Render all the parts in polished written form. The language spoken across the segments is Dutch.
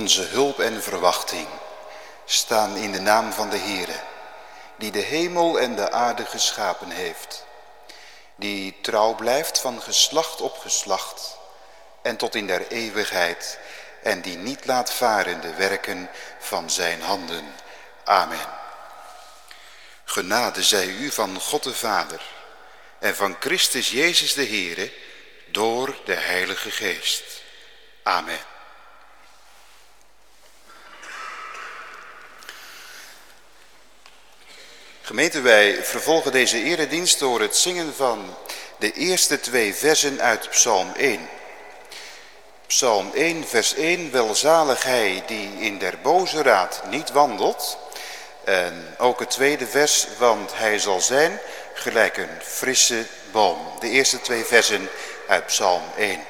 Onze hulp en verwachting staan in de naam van de Heere, die de hemel en de aarde geschapen heeft, die trouw blijft van geslacht op geslacht en tot in der eeuwigheid, en die niet laat varen de werken van zijn handen. Amen. Genade zij u van God de Vader en van Christus Jezus de Heere door de Heilige Geest. Amen. Gemeente, wij vervolgen deze eredienst door het zingen van de eerste 2 versen uit Psalm 1. Psalm 1, vers 1, welzalig hij die in der boze raad niet wandelt. En ook het tweede vers, want hij zal zijn gelijk een frisse boom. De eerste 2 versen uit Psalm 1.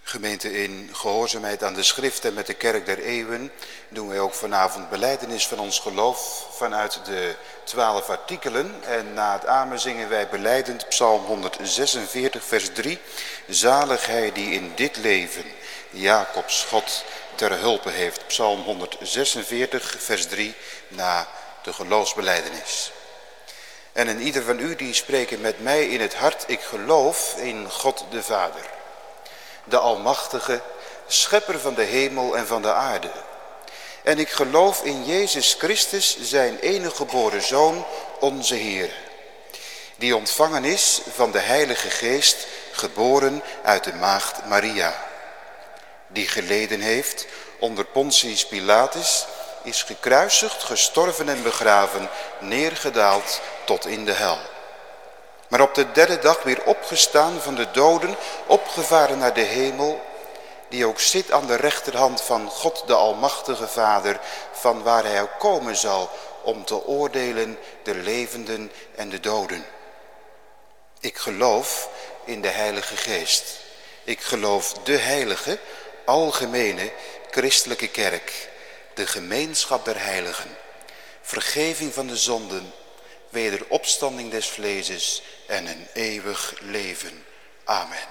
Gemeente, in gehoorzaamheid aan de schrift en met de kerk der eeuwen doen wij ook vanavond belijdenis van ons geloof vanuit de 12 artikelen. En na het amen zingen wij belijdend Psalm 146 vers 3. Zalig hij die in dit leven Jacobs God ter hulpe heeft. Psalm 146 vers 3 na de geloofsbelijdenis. En in ieder van u die spreken met mij in het hart, ik geloof in God de Vader, de Almachtige, schepper van de hemel en van de aarde. En ik geloof in Jezus Christus, zijn enige geboren Zoon, onze Heer, die ontvangen is van de Heilige Geest, geboren uit de maagd Maria, die geleden heeft onder Pontius Pilatus, is gekruisigd, gestorven en begraven, neergedaald tot in de hel. Maar op de derde dag weer opgestaan van de doden, opgevaren naar de hemel, die ook zit aan de rechterhand van God de Almachtige Vader, van waar hij ook komen zal om te oordelen de levenden en de doden. Ik geloof in de Heilige Geest. Ik geloof de heilige, algemene, christelijke kerk, de gemeenschap der heiligen, vergeving van de zonden, wederopstanding des vleeses en een eeuwig leven. Amen.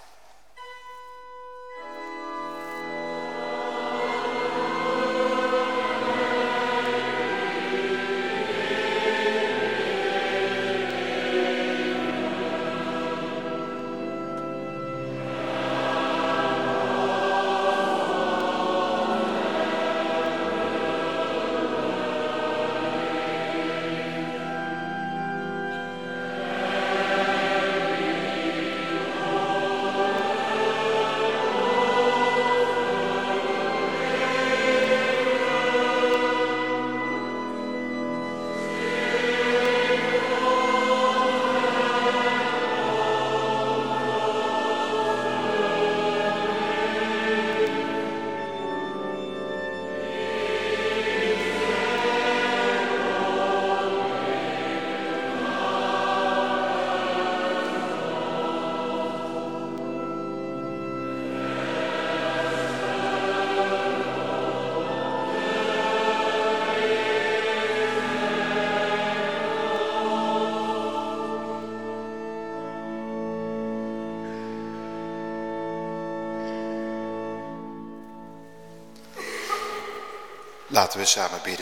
Laten we samen bidden.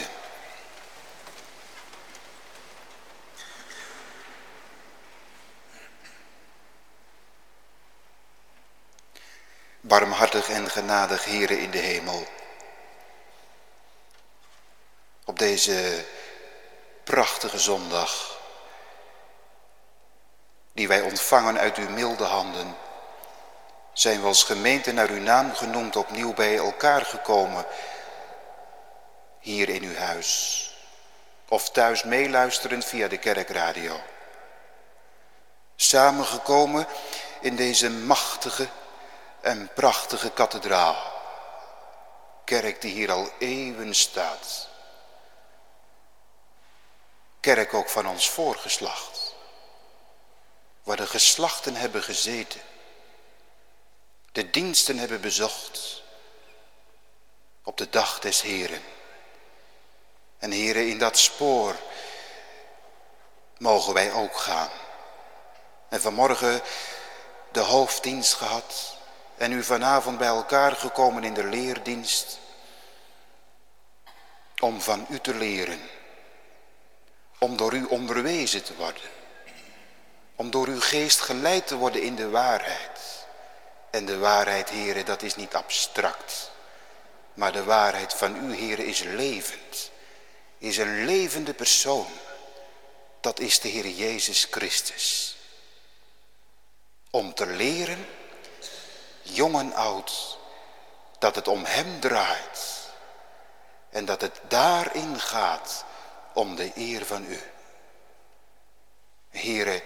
Barmhartig en genadig Heere in de hemel, op deze prachtige zondag, die wij ontvangen uit uw milde handen, zijn we als gemeente naar uw naam genoemd opnieuw bij elkaar gekomen, hier in uw huis, of thuis meeluisterend via de kerkradio. Samengekomen in deze machtige en prachtige kathedraal, kerk die hier al eeuwen staat. Kerk ook van ons voorgeslacht, waar de geslachten hebben gezeten, de diensten hebben bezocht, op de dag des Heren. En Heere, in dat spoor mogen wij ook gaan. En vanmorgen de hoofddienst gehad en u vanavond bij elkaar gekomen in de leerdienst, om van u te leren, om door u onderwezen te worden, om door uw geest geleid te worden in de waarheid. En de waarheid, Heere, dat is niet abstract, maar de waarheid van u, Heere, is levend. Is een levende persoon. Dat is de Heer Jezus Christus. Om te leren, jong en oud, dat het om hem draait. En dat het daarin gaat om de eer van u. Heere,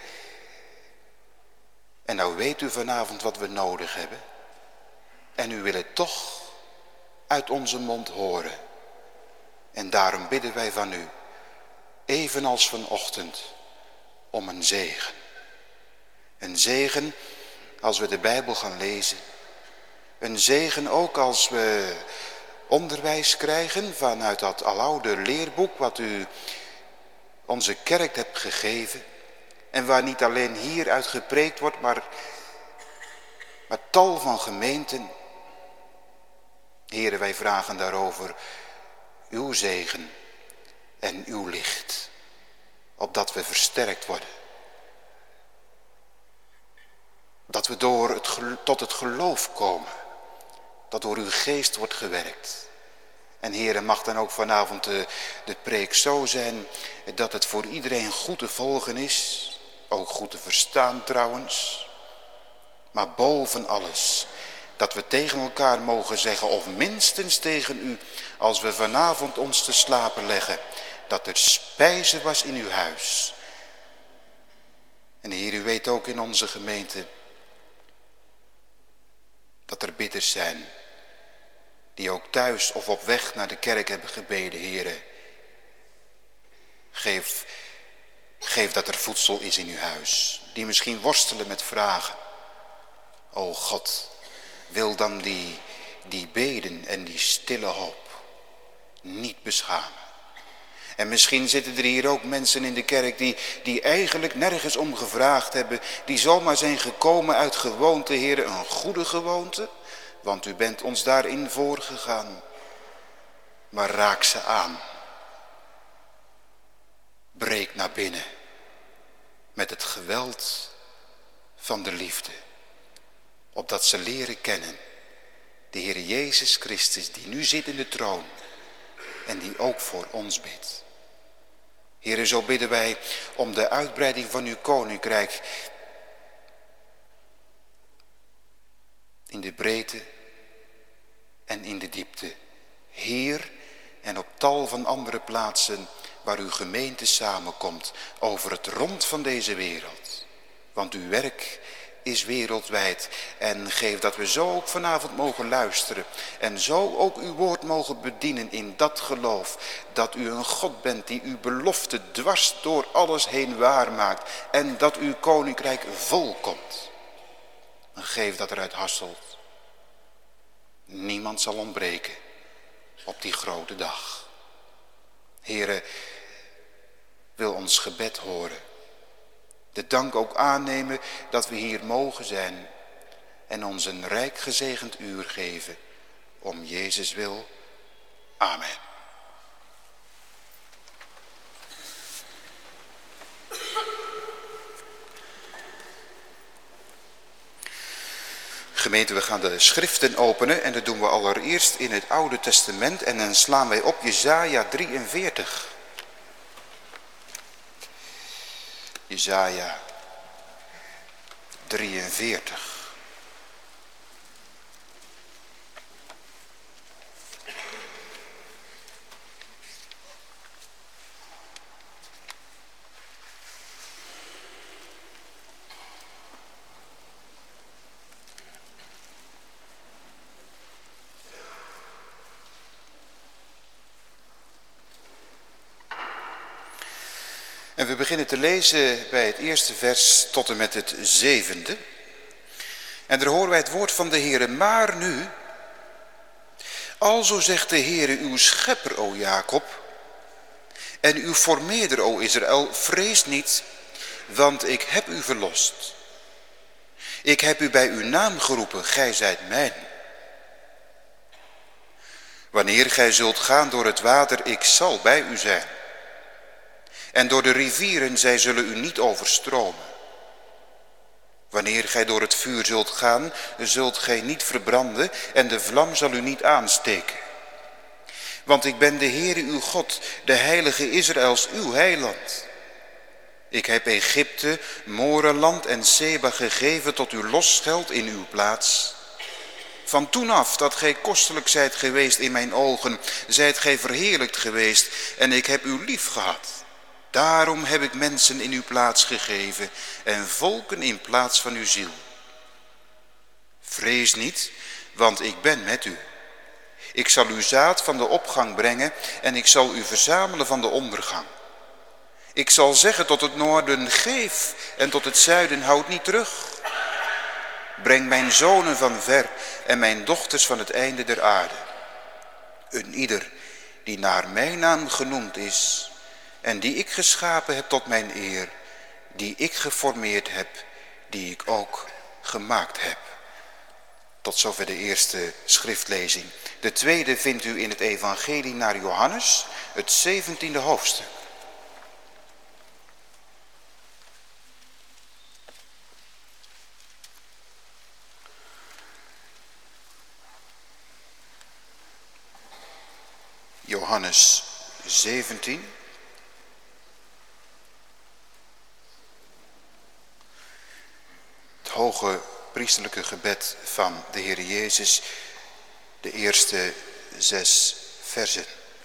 en nou weet u vanavond wat we nodig hebben. En u wil het toch uit onze mond horen. En daarom bidden wij van u, evenals vanochtend, om een zegen. Een zegen als we de Bijbel gaan lezen. Een zegen ook als we onderwijs krijgen vanuit dat aloude leerboek wat u onze kerk hebt gegeven. En waar niet alleen hier uit gepreekt wordt, maar tal van gemeenten. Heren, wij vragen daarover uw zegen en uw licht, opdat we versterkt worden. Dat we tot het geloof komen, dat door uw geest wordt gewerkt. En Heren, mag dan ook vanavond de preek zo zijn dat het voor iedereen goed te volgen is, ook goed te verstaan trouwens. Maar boven alles, dat we tegen elkaar mogen zeggen, of minstens tegen u, als we vanavond ons te slapen leggen, dat er spijze was in uw huis. En Heer, u weet ook in onze gemeente dat er bidders zijn die ook thuis of op weg naar de kerk hebben gebeden. Heere, geef dat er voedsel is in uw huis. Die misschien worstelen met vragen. O God, wil dan die beden en die stille hoop niet beschamen. En misschien zitten er hier ook mensen in de kerk die eigenlijk nergens om gevraagd hebben. Die zomaar zijn gekomen uit gewoonte, Heere, een goede gewoonte. Want u bent ons daarin voorgegaan. Maar raak ze aan. Breek naar binnen. Met het geweld van de liefde. Opdat ze leren kennen. De Heer Jezus Christus die nu zit in de troon. En die ook voor ons bidt. Heere, zo bidden wij om de uitbreiding van uw koninkrijk. In de breedte en in de diepte. Hier en op tal van andere plaatsen waar uw gemeente samenkomt. Over het rond van deze wereld. Want uw werk is wereldwijd. En geef dat we zo ook vanavond mogen luisteren. En zo ook uw woord mogen bedienen in dat geloof. Dat u een God bent die uw belofte dwars door alles heen waarmaakt. En dat uw koninkrijk volkomt. En geef dat eruit Hasselt niemand zal ontbreken op die grote dag. Heere, wil ons gebed horen. De dank ook aannemen dat we hier mogen zijn. En ons een rijk gezegend uur geven. Om Jezus wil. Amen. Gemeente, we gaan de schriften openen en dat doen we allereerst in het Oude Testament en dan slaan wij op Jesaja 43. Jesaja 43. En we beginnen te lezen bij het eerste vers tot en met het 7e. En daar horen wij het woord van de Heere. Maar nu, alzo zegt de Heere uw schepper, o Jacob, en uw formeerder, o Israël, vrees niet, want ik heb u verlost. Ik heb u bij uw naam geroepen, gij zijt mijn. Wanneer gij zult gaan door het water, ik zal bij u zijn. En door de rivieren, zij zullen u niet overstromen. Wanneer gij door het vuur zult gaan, zult gij niet verbranden en de vlam zal u niet aansteken. Want ik ben de Heere uw God, de heilige Israëls, uw heiland. Ik heb Egypte, Morenland en Seba gegeven tot uw losgeld in uw plaats. Van toen af dat gij kostelijk zijt geweest in mijn ogen, zijt gij verheerlijkt geweest en ik heb u lief gehad. Daarom heb ik mensen in uw plaats gegeven en volken in plaats van uw ziel. Vrees niet, want ik ben met u. Ik zal uw zaad van de opgang brengen en ik zal u verzamelen van de ondergang. Ik zal zeggen tot het noorden, geef, en tot het zuiden, houd niet terug. Breng mijn zonen van ver en mijn dochters van het einde der aarde. Een ieder die naar mijn naam genoemd is en die ik geschapen heb tot mijn eer, die ik geformeerd heb, die ik ook gemaakt heb. Tot zover de eerste schriftlezing. De tweede vindt u in het evangelie naar Johannes, het 17e hoofdstuk. Johannes 17. Het hoge priesterlijke gebed van de Heer Jezus, de eerste 6 versen.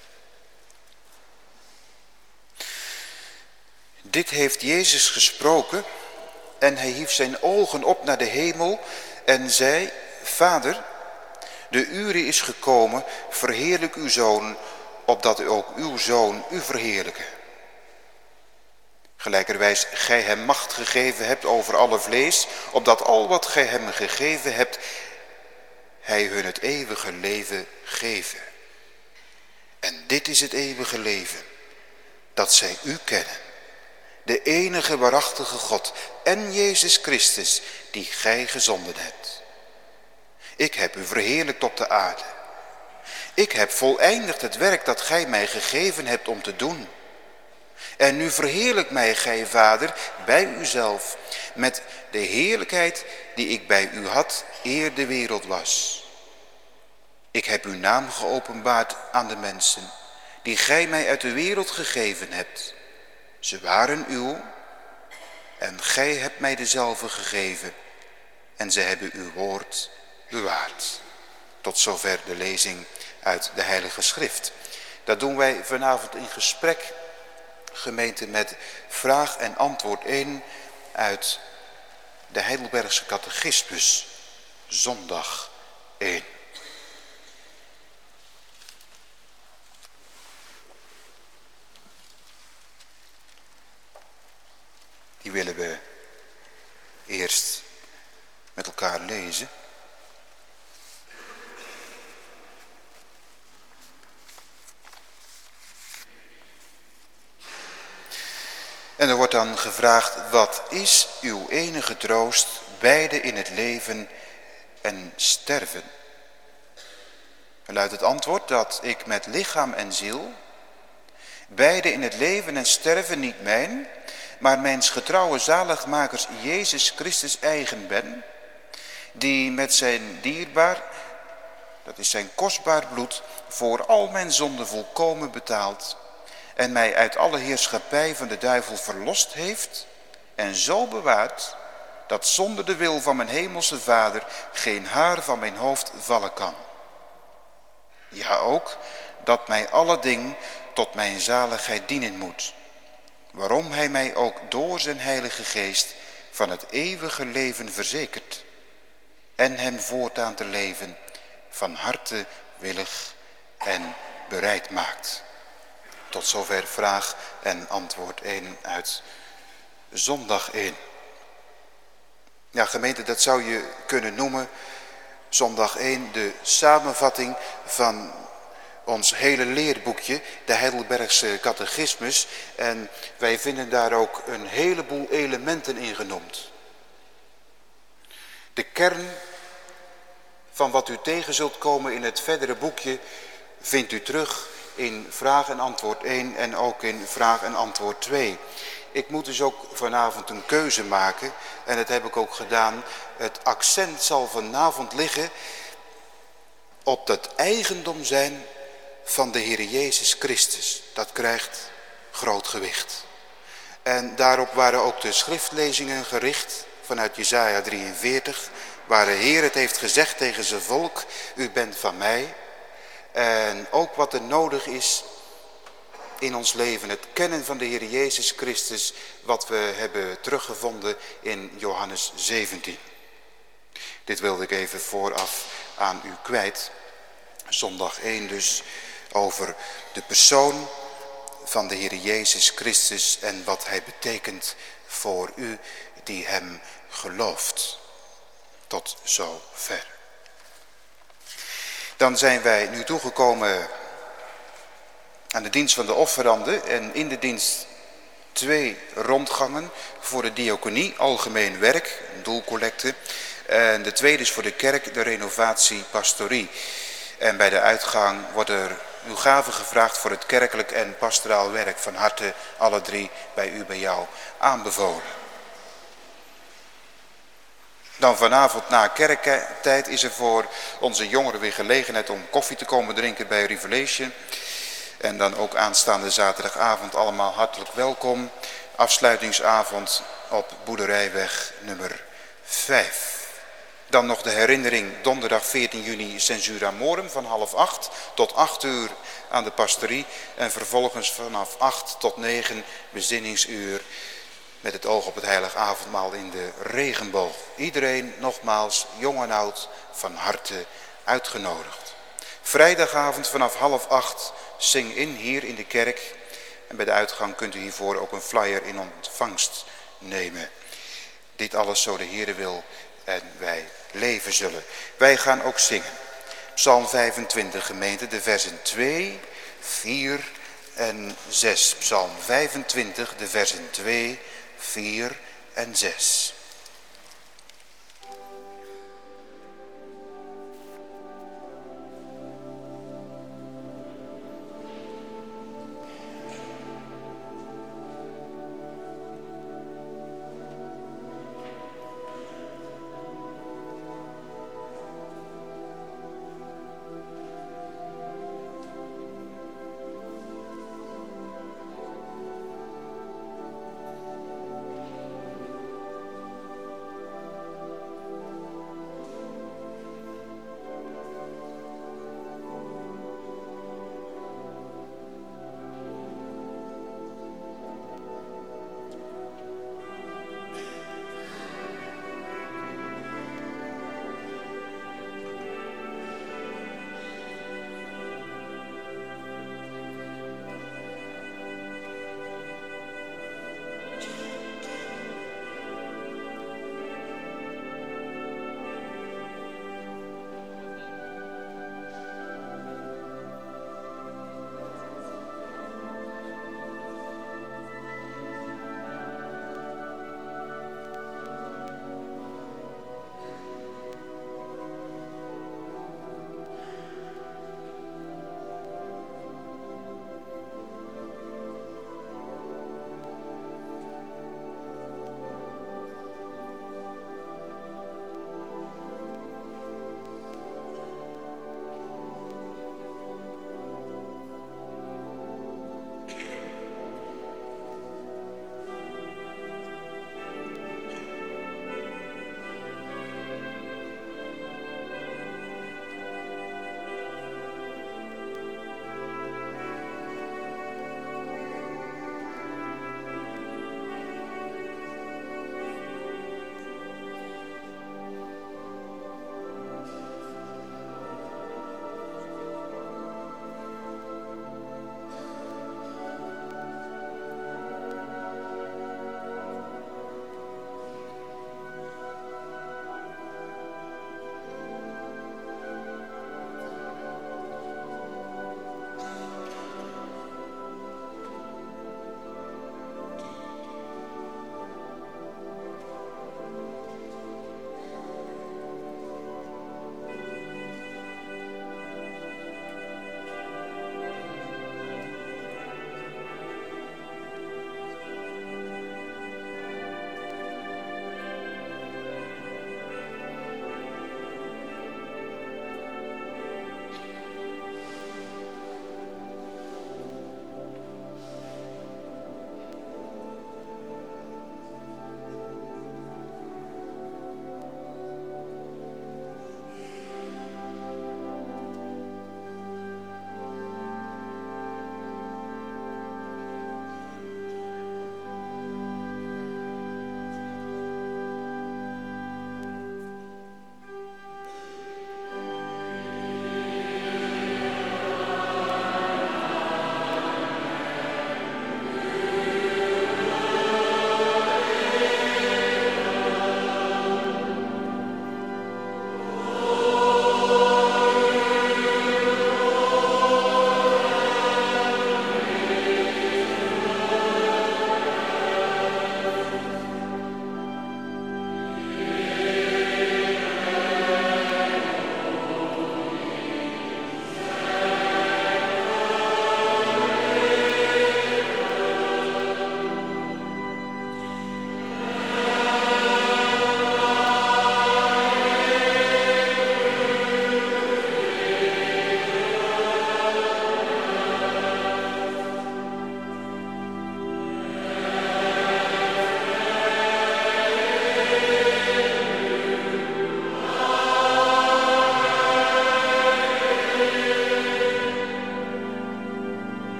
Dit heeft Jezus gesproken en hij hief zijn ogen op naar de hemel en zei, Vader, de ure is gekomen, verheerlijk uw Zoon, opdat ook uw Zoon u verheerlijke. Gelijkerwijs gij hem macht gegeven hebt over alle vlees, opdat al wat gij hem gegeven hebt, hij hun het eeuwige leven geven. En dit is het eeuwige leven, dat zij u kennen, de enige waarachtige God en Jezus Christus, die gij gezonden hebt. Ik heb u verheerlijkt op de aarde. Ik heb voleindigd het werk dat gij mij gegeven hebt om te doen. En nu verheerlijk mij gij, Vader, bij uzelf, met de heerlijkheid die ik bij u had, eer de wereld was. Ik heb uw naam geopenbaard aan de mensen, die gij mij uit de wereld gegeven hebt. Ze waren uw, en gij hebt mij dezelfde gegeven, en ze hebben uw woord bewaard. Tot zover de lezing uit de Heilige Schrift. Dat doen wij vanavond in gesprek, gemeente, met vraag en antwoord 1 uit de Heidelbergse Catechismus, zondag 1. Die willen we eerst met elkaar lezen. En er wordt dan gevraagd, wat is uw enige troost, beide in het leven en sterven? En luidt het antwoord dat ik met lichaam en ziel, beide in het leven en sterven niet mijn, maar mijns getrouwe zaligmakers Jezus Christus eigen ben, die met zijn dierbaar, dat is zijn kostbaar bloed, voor al mijn zonden volkomen betaald en mij uit alle heerschappij van de duivel verlost heeft en zo bewaard, dat zonder de wil van mijn hemelse Vader geen haar van mijn hoofd vallen kan. Ja ook, dat mij alle ding tot mijn zaligheid dienen moet, waarom hij mij ook door zijn heilige geest van het eeuwige leven verzekert en hem voortaan te leven van harte willig en bereid maakt. Tot zover vraag en antwoord 1 uit zondag 1. Ja, gemeente, dat zou je kunnen noemen, zondag 1, de samenvatting van ons hele leerboekje, de Heidelbergse Catechismus. En wij vinden daar ook een heleboel elementen in genoemd. De kern van wat u tegen zult komen in het verdere boekje vindt u terug in vraag en antwoord 1 en ook in vraag en antwoord 2. Ik moet dus ook vanavond een keuze maken en dat heb ik ook gedaan. Het accent zal vanavond liggen op het eigendom zijn van de Heer Jezus Christus. Dat krijgt groot gewicht. En daarop waren ook de schriftlezingen gericht vanuit Jesaja 43, waar de Heer het heeft gezegd tegen zijn volk, u bent van mij. En ook wat er nodig is in ons leven, het kennen van de Heer Jezus Christus, wat we hebben teruggevonden in Johannes 17. Dit wilde ik even vooraf aan u kwijt. Zondag 1 dus over de persoon van de Heer Jezus Christus en wat hij betekent voor u die hem gelooft. Tot zover. Dan zijn wij nu toegekomen aan de dienst van de offeranden en in de dienst 2 rondgangen voor de diaconie, algemeen werk, doelcollecte. En de tweede is voor de kerk, de renovatie, pastorie. En bij de uitgang wordt er uw gave gevraagd voor het kerkelijk en pastoraal werk. Van harte alle 3 bij u, bij jou aanbevolen. Dan vanavond na kerktijd is er voor onze jongeren weer gelegenheid om koffie te komen drinken bij Revelation. En dan ook aanstaande zaterdagavond allemaal hartelijk welkom. Afsluitingsavond op Boerderijweg nummer 5. Dan nog de herinnering donderdag 14 juni Censura Morum van 7:30 tot 8 uur aan de pastorie. En vervolgens vanaf 8 tot 9 bezinningsuur met het oog op het heilig avondmaal in de regenboog. Iedereen nogmaals, jong en oud, van harte uitgenodigd. Vrijdagavond vanaf 7:30 zing in hier in de kerk. En bij de uitgang kunt u hiervoor ook een flyer in ontvangst nemen. Dit alles zo de Heere wil en wij leven zullen. Wij gaan ook zingen. Psalm 25 gemeente, de versen 2, 4 en 6. Psalm 25, de versen 2, 4 en 6.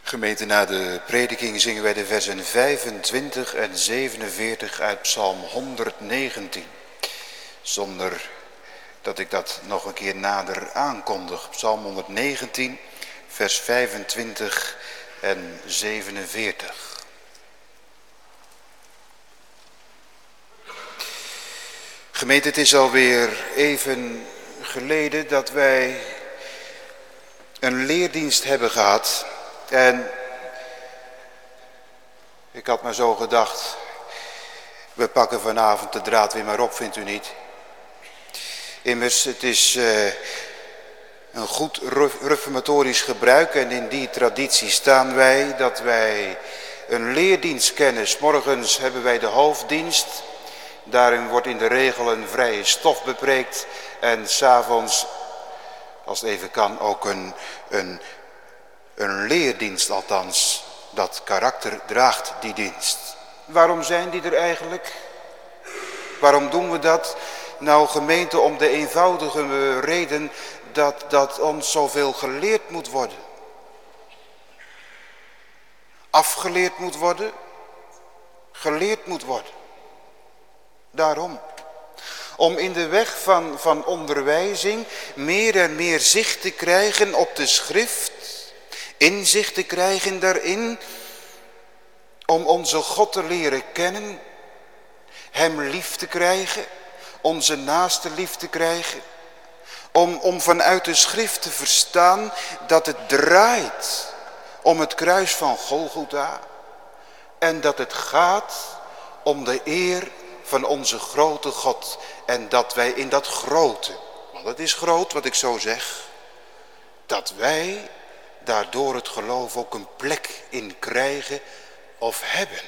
Gemeente, na de prediking zingen wij de versen 25 en 47 uit Psalm 119. Zonder dat ik dat nog een keer nader aankondig. Psalm 119, vers 25 en 47. Gemeente, het is alweer even geleden dat wij een leerdienst hebben gehad. En ik had maar zo gedacht, we pakken vanavond de draad weer maar op, vindt u niet? Immers, het is een goed reformatorisch gebruik en in die traditie staan wij dat wij een leerdienst kennen. 's Morgens hebben wij de hoofddienst, daarin wordt in de regel een vrije stof bepreekt en 's avonds, als het even kan, ook een leerdienst, althans, dat karakter draagt die dienst. Waarom zijn die er eigenlijk? Waarom doen we dat? Nou, gemeente, om de eenvoudige reden dat ons zoveel geleerd moet worden. Afgeleerd moet worden, geleerd moet worden. Daarom. Om in de weg van onderwijzing meer en meer zicht te krijgen op de schrift, inzicht te krijgen daarin, om onze God te leren kennen, hem lief te krijgen, onze naaste lief te krijgen, om vanuit de schrift te verstaan dat het draait om het kruis van Golgotha en dat het gaat om de eer van onze grote God en dat wij in dat grote, want het is groot wat ik zo zeg, dat wij daardoor het geloof ook een plek in krijgen of hebben.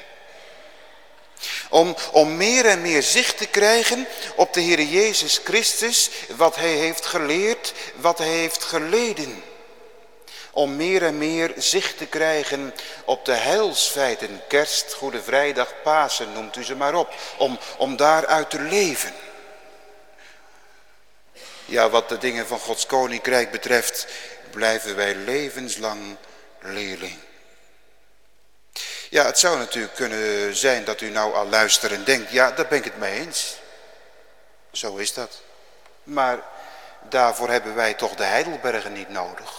Om meer en meer zicht te krijgen op de Heer Jezus Christus, wat hij heeft geleerd, wat hij heeft geleden. Om meer en meer zicht te krijgen op de heilsfeiten, Kerst, Goede Vrijdag, Pasen, noemt u ze maar op. Om daaruit te leven. Ja, wat de dingen van Gods Koninkrijk betreft, blijven wij levenslang leerling. Ja, het zou natuurlijk kunnen zijn dat u nou al luistert en denkt, ja, daar ben ik het mee eens. Zo is dat. Maar daarvoor hebben wij toch de Heidelbergen niet nodig.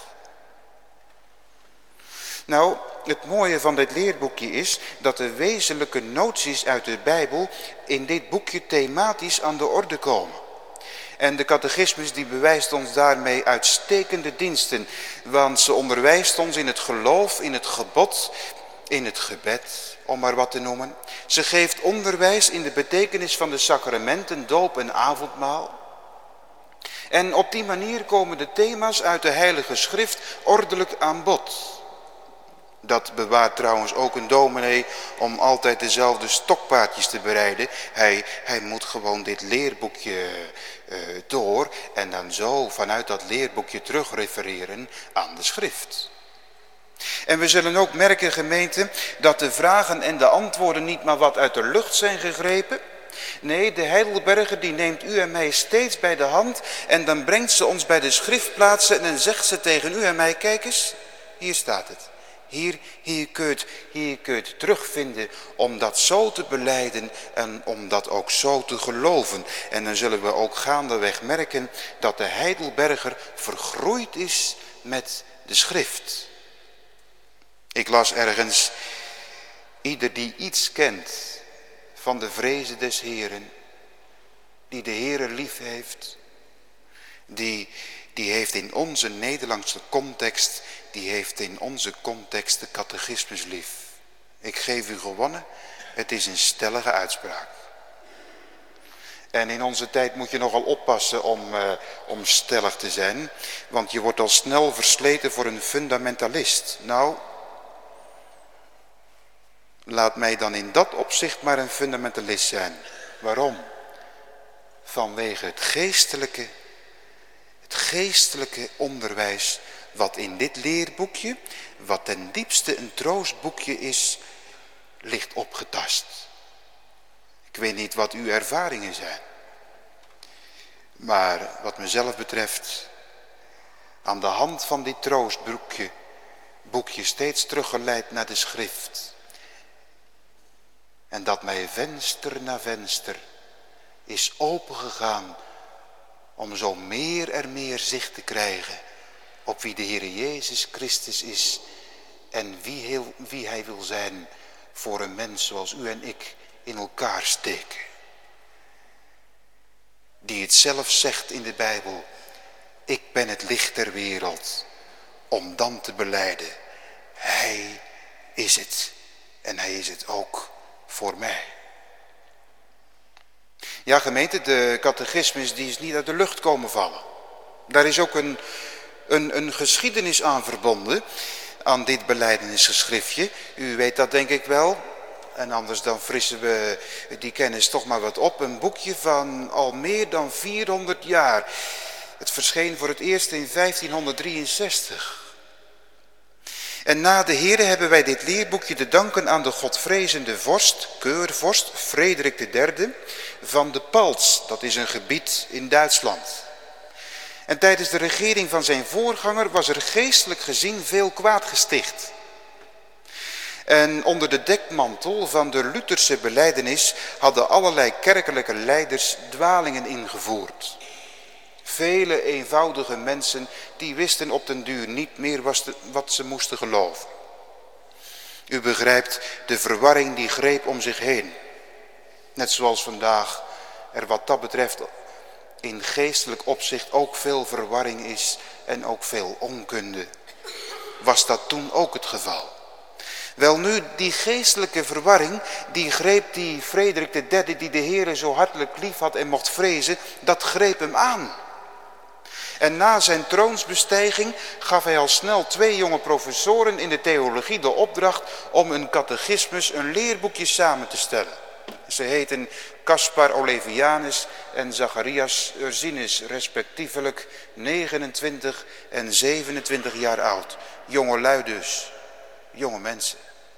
Nou, het mooie van dit leerboekje is dat de wezenlijke noties uit de Bijbel in dit boekje thematisch aan de orde komen. En de catechismus die bewijst ons daarmee uitstekende diensten, want ze onderwijst ons in het geloof, in het gebod, in het gebed, om maar wat te noemen. Ze geeft onderwijs in de betekenis van de sacramenten, doop en avondmaal. En op die manier komen de thema's uit de Heilige Schrift ordelijk aan bod. Dat bewaart trouwens ook een dominee om altijd dezelfde stokpaardjes te bereiden. Hij moet gewoon dit leerboekje door en dan zo vanuit dat leerboekje terugrefereren aan de schrift. En we zullen ook merken, gemeente, dat de vragen en de antwoorden niet maar wat uit de lucht zijn gegrepen. Nee, de Heidelberger die neemt u en mij steeds bij de hand en dan brengt ze ons bij de schriftplaatsen en dan zegt ze tegen u en mij, kijk eens, hier staat het. Hier kun je het terugvinden om dat zo te belijden en om dat ook zo te geloven. En dan zullen we ook gaandeweg merken dat de Heidelberger vergroeid is met de schrift. Ik las ergens, ieder die iets kent van de vreze des Heeren, die de Heere lief heeft, die heeft in onze Nederlandse context, die heeft in onze context de catechismus lief. Ik geef u gewonnen, het is een stellige uitspraak. En in onze tijd moet je nogal oppassen om stellig te zijn, want je wordt al snel versleten voor een fundamentalist. Nou, laat mij dan in dat opzicht maar een fundamentalist zijn. Waarom? Vanwege het geestelijke onderwijs wat in dit leerboekje, wat ten diepste een troostboekje is, ligt opgetast. Ik weet niet wat uw ervaringen zijn. Maar wat mezelf betreft, aan de hand van dit troostboekje boekje steeds teruggeleid naar de schrift. En dat mij venster na venster is opengegaan om zo meer en meer zicht te krijgen op wie de Heer Jezus Christus is en wie hij wil zijn voor een mens zoals u en ik in elkaar steken. Die het zelf zegt in de Bijbel, ik ben het licht der wereld, om dan te belijden, hij is het en hij is het ook voor mij. Ja gemeente, de catechismus die is niet uit de lucht komen vallen. Daar is ook een geschiedenis aan verbonden, aan dit belijdenisgeschriftje. U weet dat denk ik wel. En anders dan frissen we die kennis toch maar wat op. Een boekje van al meer dan 400 jaar. Het verscheen voor het eerst in 1563. En na de Here hebben wij dit leerboekje te danken aan de godvrezende vorst, keurvorst Frederik III van de Palts. Dat is een gebied in Duitsland. En tijdens de regering van zijn voorganger was er geestelijk gezien veel kwaad gesticht. En onder de dekmantel van de Lutherse belijdenis hadden allerlei kerkelijke leiders dwalingen ingevoerd. Vele eenvoudige mensen die wisten op den duur niet meer wat ze moesten geloven. U begrijpt, de verwarring die greep om zich heen. Net zoals vandaag er wat dat betreft in geestelijk opzicht ook veel verwarring is en ook veel onkunde. Was dat toen ook het geval? Wel nu, die geestelijke verwarring, die greep die Frederik III, die de Heere zo hartelijk lief had en mocht vrezen, dat greep hem aan. En na zijn troonsbestijging gaf hij al snel 2 jonge professoren in de theologie de opdracht om een catechismus, een leerboekje samen te stellen. Ze heten Caspar Olevianus en Zacharias Ursinus, respectievelijk 29 en 27 jaar oud. Jongelui dus, jonge mensen.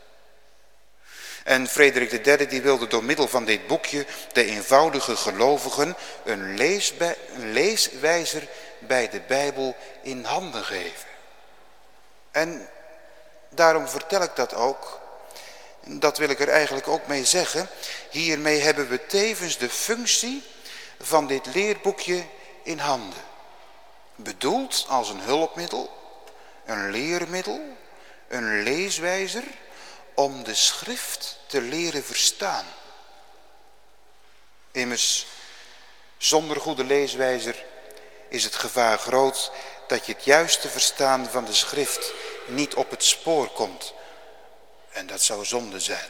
En Frederik III die wilde door middel van dit boekje de eenvoudige gelovigen een leeswijzer bij de Bijbel in handen geven. En daarom vertel ik dat ook. Dat wil ik er eigenlijk ook mee zeggen. Hiermee hebben we tevens de functie van dit leerboekje in handen. Bedoeld als een hulpmiddel, een leermiddel, een leeswijzer om de schrift te leren verstaan. Immers, zonder goede leeswijzer is het gevaar groot dat je het juiste verstaan van de schrift niet op het spoor komt. En dat zou zonde zijn.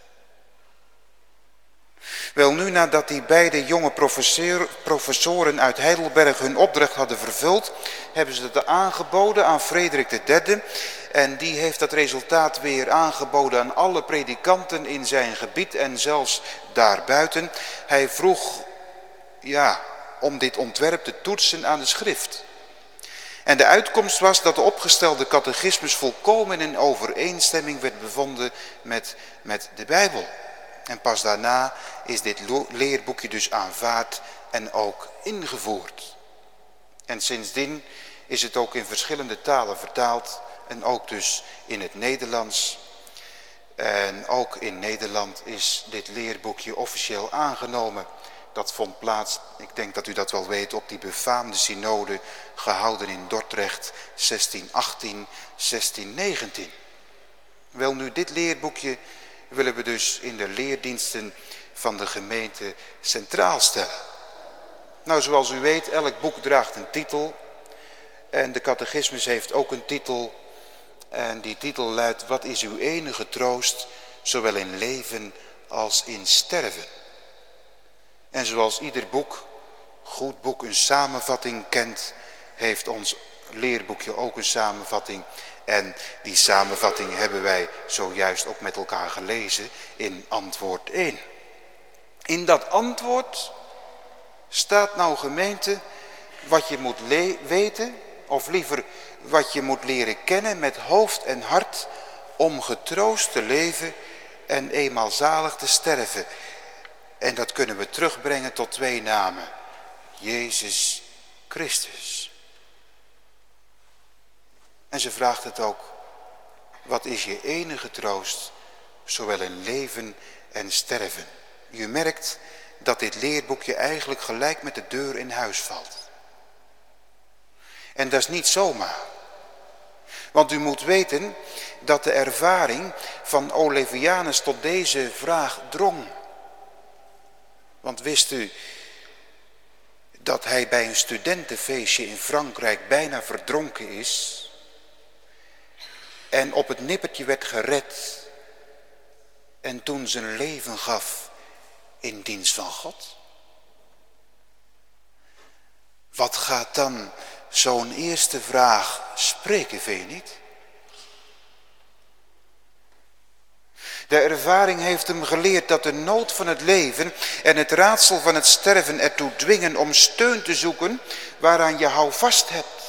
Wel nu, nadat die beide jonge professoren uit Heidelberg hun opdracht hadden vervuld, hebben ze dat aangeboden aan Frederik III. En die heeft dat resultaat weer aangeboden aan alle predikanten in zijn gebied en zelfs daarbuiten. Hij vroeg om dit ontwerp te toetsen aan de schrift. En de uitkomst was dat de opgestelde catechismus volkomen in overeenstemming werd bevonden met de Bijbel. En pas daarna is dit leerboekje dus aanvaard en ook ingevoerd. En sindsdien is het ook in verschillende talen vertaald en ook dus in het Nederlands. En ook in Nederland is dit leerboekje officieel aangenomen. Dat vond plaats, ik denk dat u dat wel weet, op die befaamde synode gehouden in Dordrecht 1618, 1619. Wel nu, dit leerboekje willen we dus in de leerdiensten van de gemeente centraal stellen. Nou, zoals u weet, elk boek draagt een titel. En de catechismus heeft ook een titel. En die titel luidt, wat is uw enige troost, zowel in leven als in sterven? En zoals ieder goed boek een samenvatting kent, heeft ons leerboekje ook een samenvatting. En die samenvatting hebben wij zojuist ook met elkaar gelezen in antwoord 1. In dat antwoord staat nou gemeente wat je moet weten, of liever wat je moet leren kennen met hoofd en hart om getroost te leven en eenmaal zalig te sterven. En dat kunnen we terugbrengen tot 2 namen. Jezus Christus. En ze vraagt het ook, Wat is je enige troost, zowel in leven en sterven? U merkt dat dit leerboekje eigenlijk gelijk met de deur in huis valt. En dat is niet zomaar. Want u moet weten dat de ervaring van Olevianus tot deze vraag drong. Want wist u dat hij bij een studentenfeestje in Frankrijk bijna verdronken is en op het nippertje werd gered en toen zijn leven gaf in dienst van God? Wat gaat dan zo'n eerste vraag spreken, vind je niet? De ervaring heeft hem geleerd dat de nood van het leven en het raadsel van het sterven ertoe dwingen om steun te zoeken waaraan je houvast hebt.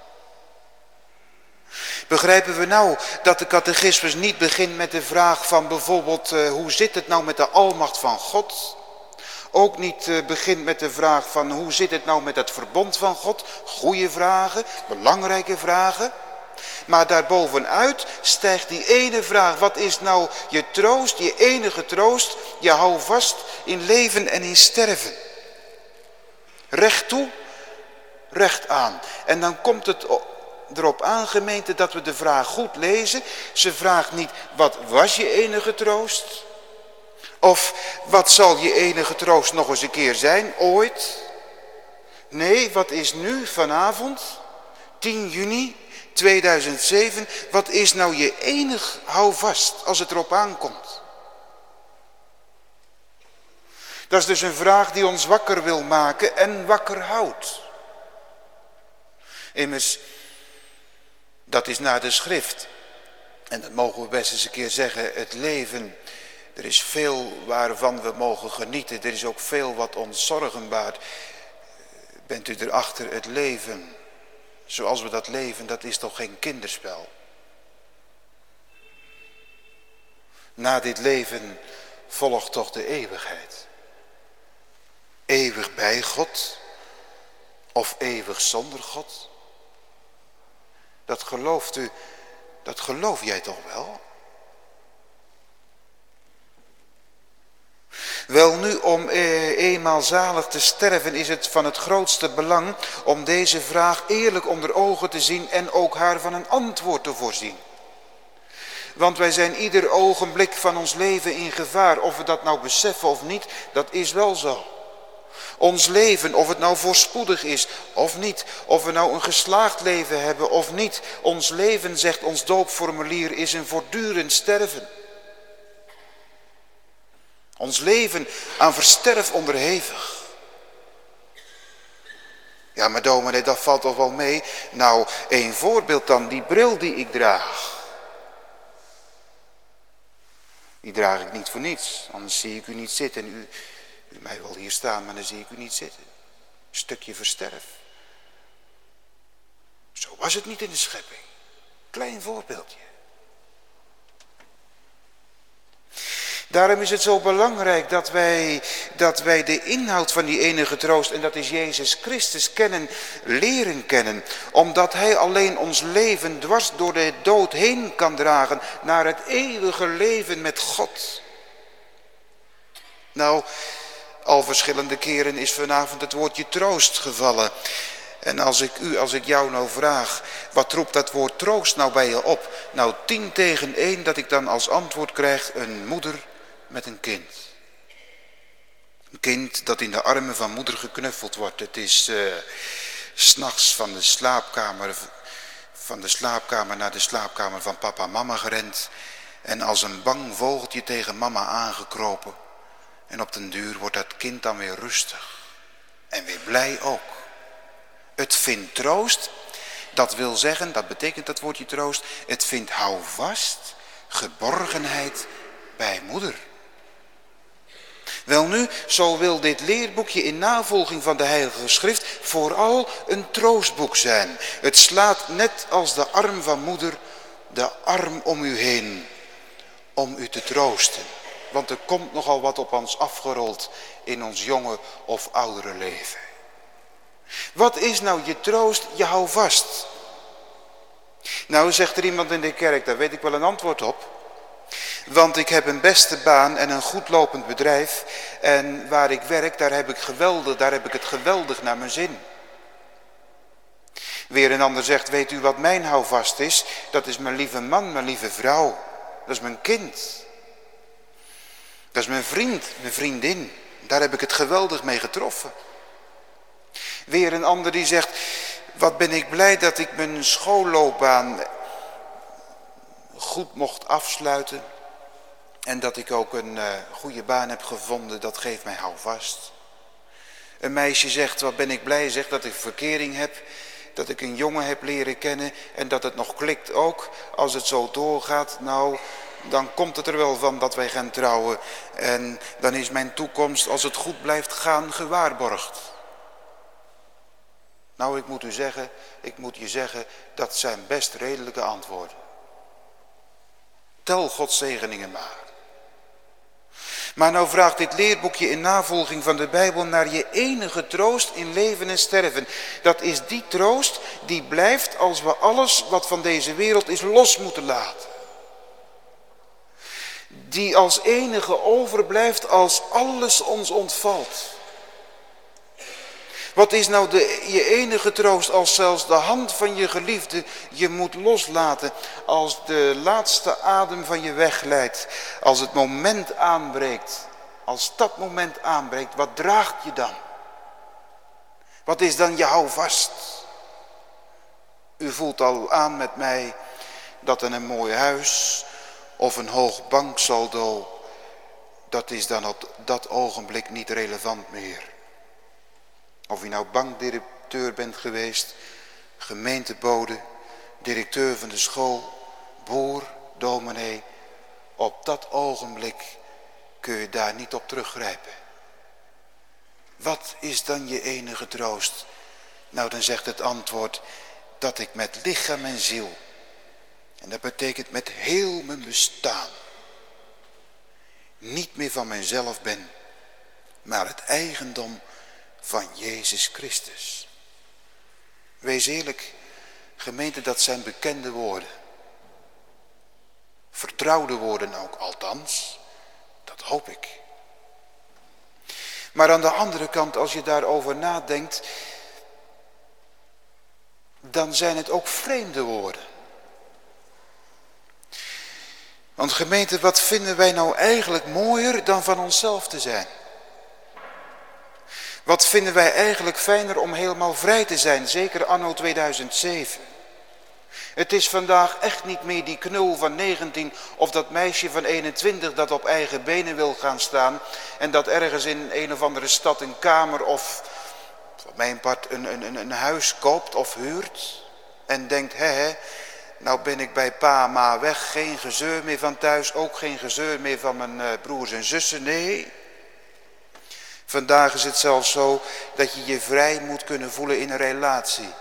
Begrijpen we nou dat de catechismus niet begint met de vraag van bijvoorbeeld hoe zit het nou met de almacht van God? Ook niet begint met de vraag van hoe zit het nou met het verbond van God? Goeie vragen, belangrijke vragen. Maar daarbovenuit stijgt die ene vraag, wat is nou je troost, je enige troost, je houvast in leven en in sterven. Recht toe, recht aan. En dan komt het erop aan, gemeente, dat we de vraag goed lezen. Ze vraagt niet, wat was je enige troost? Of wat zal je enige troost nog eens een keer zijn, ooit? Nee, wat is nu, vanavond, 10 juni 2007, wat is nou je enig houvast als het erop aankomt? Dat is dus een vraag die ons wakker wil maken en wakker houdt. Immers, dat is naar de schrift. En dat mogen we best eens een keer zeggen, het leven, er is veel waarvan we mogen genieten. Er is ook veel wat ons zorgen baart. Bent u erachter, het leven, zoals we dat leven, dat is toch geen kinderspel? Na dit leven volgt toch de eeuwigheid. Eeuwig bij God of eeuwig zonder God? Dat gelooft u, dat geloof jij toch wel? Wel nu, om eenmaal zalig te sterven is het van het grootste belang om deze vraag eerlijk onder ogen te zien en ook haar van een antwoord te voorzien. Want wij zijn ieder ogenblik van ons leven in gevaar, of we dat nou beseffen of niet, dat is wel zo. Ons leven, of het nou voorspoedig is of niet, of we nou een geslaagd leven hebben of niet, ons leven, zegt ons doopformulier, is een voortdurend sterven. Ons leven aan versterf onderhevig. Ja, maar dominee, dat valt toch wel mee? Nou, één voorbeeld dan, die bril die ik draag. Die draag ik niet voor niets, anders zie ik u niet zitten. U mij wel hier staan, maar dan zie ik u niet zitten. Een stukje versterf. Zo was het niet in de schepping. Klein voorbeeldje. Daarom is het zo belangrijk dat wij de inhoud van die enige troost, en dat is Jezus Christus, kennen, leren kennen. Omdat Hij alleen ons leven dwars door de dood heen kan dragen naar het eeuwige leven met God. Nou, al verschillende keren is vanavond het woordje troost gevallen. En als ik jou nou vraag, wat roept dat woord troost nou bij je op? Nou, 10-1 dat ik dan als antwoord krijg, een moeder met een kind. Een kind dat in de armen van moeder geknuffeld wordt. Het is 's nachts van de slaapkamer naar de slaapkamer van papa en mama gerend. En als een bang vogeltje tegen mama aangekropen. En op den duur wordt dat kind dan weer rustig. En weer blij ook. Het vindt troost. Dat wil zeggen, dat betekent dat woordje troost. Het vindt houvast, geborgenheid bij moeder. Welnu, zo wil dit leerboekje in navolging van de Heilige Schrift vooral een troostboek zijn. Het slaat net als de arm van moeder de arm om u heen, om u te troosten. Want er komt nogal wat op ons afgerold in ons jonge of oudere leven. Wat is nou je troost, je houvast? Nou, zegt er iemand in de kerk, daar weet ik wel een antwoord op. Want ik heb een beste baan en een goed lopend bedrijf. En waar ik werk, daar heb ik het geweldig naar mijn zin. Weer een ander zegt, weet u wat mijn houvast is? Dat is mijn lieve man, mijn lieve vrouw. Dat is mijn kind. Dat is mijn vriend, mijn vriendin. Daar heb ik het geweldig mee getroffen. Weer een ander die zegt, wat ben ik blij dat ik mijn schoolloopbaan goed mocht afsluiten. En dat ik ook een goede baan heb gevonden, dat geeft mij houvast. Een meisje zegt, wat ben ik blij zeg dat ik verkering heb. Dat ik een jongen heb leren kennen en dat het nog klikt ook. Als het zo doorgaat, nou, dan komt het er wel van dat wij gaan trouwen. En dan is mijn toekomst, als het goed blijft gaan, gewaarborgd. Nou, ik moet je zeggen, dat zijn best redelijke antwoorden. Tel Gods zegeningen maar. Maar nou vraagt dit leerboekje in navolging van de Bijbel naar je enige troost in leven en sterven. Dat is die troost die blijft als we alles wat van deze wereld is los moeten laten. Die als enige overblijft als alles ons ontvalt. Wat is nou je enige troost als zelfs de hand van je geliefde je moet loslaten. Als de laatste adem van je wegleidt. Als het moment aanbreekt. Als dat moment aanbreekt, wat draagt je dan? Wat is dan je houvast? U voelt al aan met mij dat een mooi huis of een hoog banksaldo, dat is dan op dat ogenblik niet relevant meer. Of u nou bankdirecteur bent geweest, gemeentebode, directeur van de school, boer, dominee. Op dat ogenblik kun je daar niet op teruggrijpen. Wat is dan je enige troost? Nou, dan zegt het antwoord dat ik met lichaam en ziel, en dat betekent met heel mijn bestaan, niet meer van mijzelf ben, maar het eigendom van Jezus Christus. Wees eerlijk, gemeente, dat zijn bekende woorden. Vertrouwde woorden ook, althans. Dat hoop ik. Maar aan de andere kant, als je daarover nadenkt, dan zijn het ook vreemde woorden. Want gemeente, wat vinden wij nou eigenlijk mooier dan van onszelf te zijn? Wat vinden wij eigenlijk fijner om helemaal vrij te zijn, zeker anno 2007. Het is vandaag echt niet meer die knul van 19 of dat meisje van 21 dat op eigen benen wil gaan staan en dat ergens in een of andere stad een kamer of voor mijn part een huis koopt of huurt en denkt, nou ben ik bij pa en ma weg, geen gezeur meer van thuis, ook geen gezeur meer van mijn broers en zussen, nee. Vandaag is het zelfs zo dat je je vrij moet kunnen voelen in een relatie.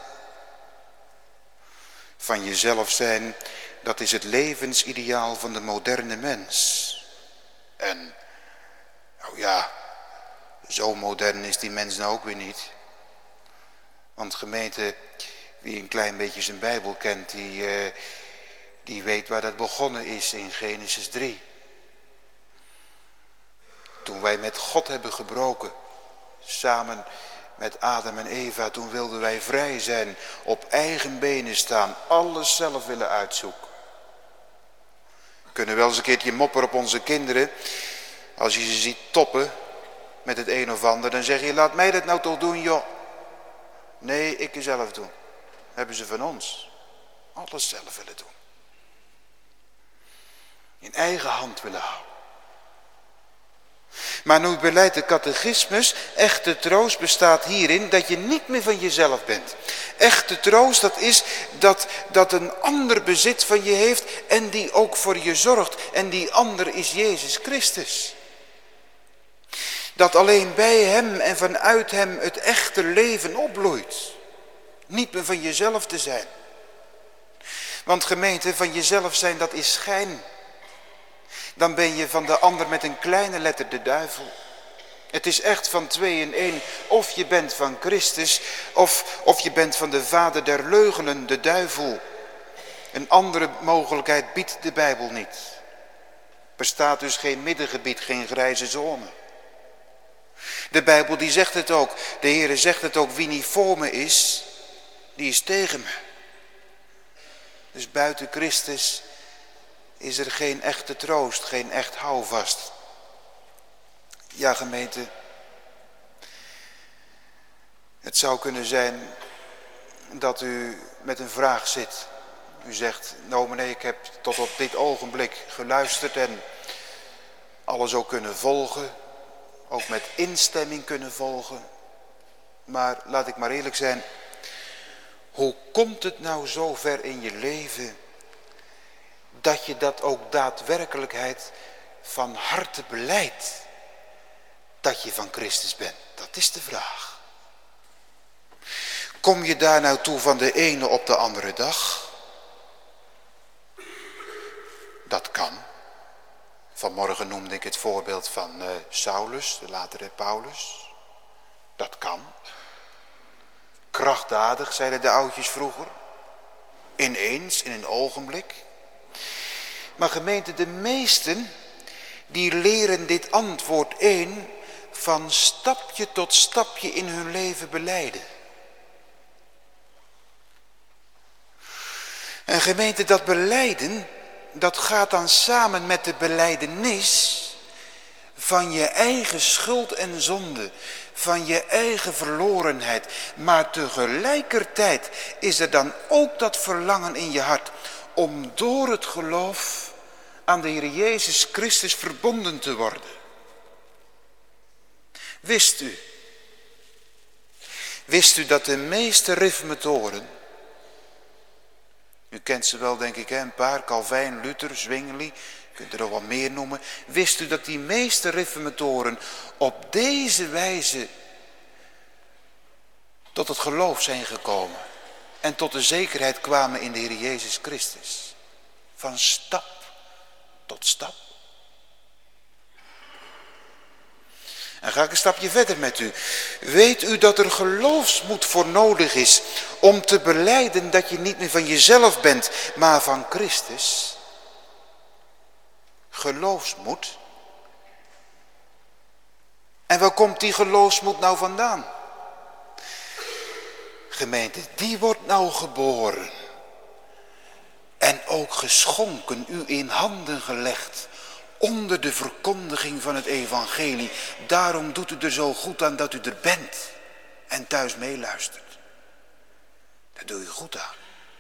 Van jezelf zijn, dat is het levensideaal van de moderne mens. En, nou ja, zo modern is die mens nou ook weer niet. Want gemeente, wie een klein beetje zijn Bijbel kent, die weet waar dat begonnen is in Genesis 3. Toen wij met God hebben gebroken, samen met Adam en Eva, toen wilden wij vrij zijn, op eigen benen staan, alles zelf willen uitzoeken. We kunnen wel eens een keertje mopperen op onze kinderen, als je ze ziet toppen met het een of ander, dan zeg je, laat mij dat nou toch doen, joh. Nee, ik het zelf doen. Hebben ze van ons. Alles zelf willen doen. In eigen hand willen houden. Maar nu beleidt de catechismus, echte troost bestaat hierin dat je niet meer van jezelf bent. Echte troost, dat is dat een ander bezit van je heeft en die ook voor je zorgt. En die ander is Jezus Christus. Dat alleen bij hem en vanuit hem het echte leven opbloeit. Niet meer van jezelf te zijn. Want gemeente, van jezelf zijn, dat is schijn. Dan ben je van de ander met een kleine letter de duivel. Het is echt van 2 in 1. Of je bent van Christus, of je bent van de vader der leugenen, de duivel. Een andere mogelijkheid biedt de Bijbel niet. Er bestaat dus geen middengebied, geen grijze zone. De Bijbel die zegt het ook, de Heere zegt het ook, wie niet voor me is, die is tegen me. Dus buiten Christus is er geen echte troost, geen echt houvast. Ja, gemeente, het zou kunnen zijn dat u met een vraag zit. U zegt, dominee, ik heb tot op dit ogenblik geluisterd en alles ook kunnen volgen. Ook met instemming kunnen volgen. Maar laat ik maar eerlijk zijn, hoe komt het nou zo ver in je leven dat je dat ook daadwerkelijkheid van harte belijdt? Dat je van Christus bent, dat is de vraag. Kom je daar nou toe van de ene op de andere dag? Dat kan. Vanmorgen noemde ik het voorbeeld van Saulus, de latere Paulus. Dat kan. Krachtdadig, zeiden de oudjes vroeger. Ineens, in een ogenblik. Maar gemeente, de meesten, die leren dit antwoord 1 van stapje tot stapje in hun leven belijden. En gemeente, dat belijden, dat gaat dan samen met de belijdenis van je eigen schuld en zonde, van je eigen verlorenheid. Maar tegelijkertijd is er dan ook dat verlangen in je hart om door het geloof aan de Heer Jezus Christus verbonden te worden. Wist u dat de meeste reformatoren, u kent ze wel denk ik, een paar, Calvijn, Luther, Zwingli, u kunt er nog wat meer noemen. Wist u dat die meeste reformatoren op deze wijze tot het geloof zijn gekomen en tot de zekerheid kwamen in de Heer Jezus Christus? Van stap tot stap. En ga ik een stapje verder met u. Weet u dat er geloofsmoed voor nodig is om te belijden dat je niet meer van jezelf bent, maar van Christus? Geloofsmoed. En waar komt die geloofsmoed nou vandaan? Gemeente, die wordt nou geboren en ook geschonken, u in handen gelegd, onder de verkondiging van het evangelie. Daarom doet u er zo goed aan dat u er bent en thuis meeluistert. Daar doe je goed aan.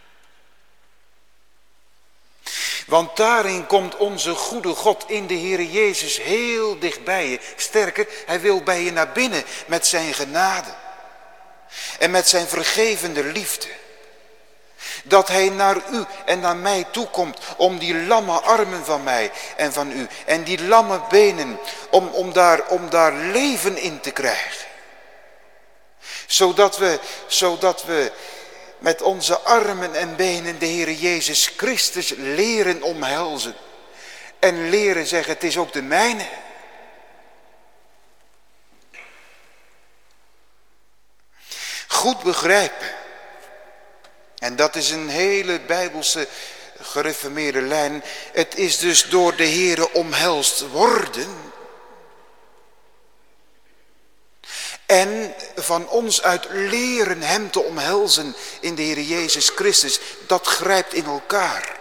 Want daarin komt onze goede God in de Heer Jezus heel dicht bij je. Sterker, hij wil bij je naar binnen met zijn genade. En met zijn vergevende liefde. Dat hij naar u en naar mij toekomt om die lamme armen van mij en van u. En die lamme benen om daar leven in te krijgen. Zodat we met onze armen en benen de Heer Jezus Christus leren omhelzen. En leren zeggen, het is ook de mijne. Goed begrijpen. En dat is een hele bijbelse gereformeerde lijn. Het is dus door de Heere omhelst worden. En van ons uit leren hem te omhelzen in de Heer Jezus Christus. Dat grijpt in elkaar.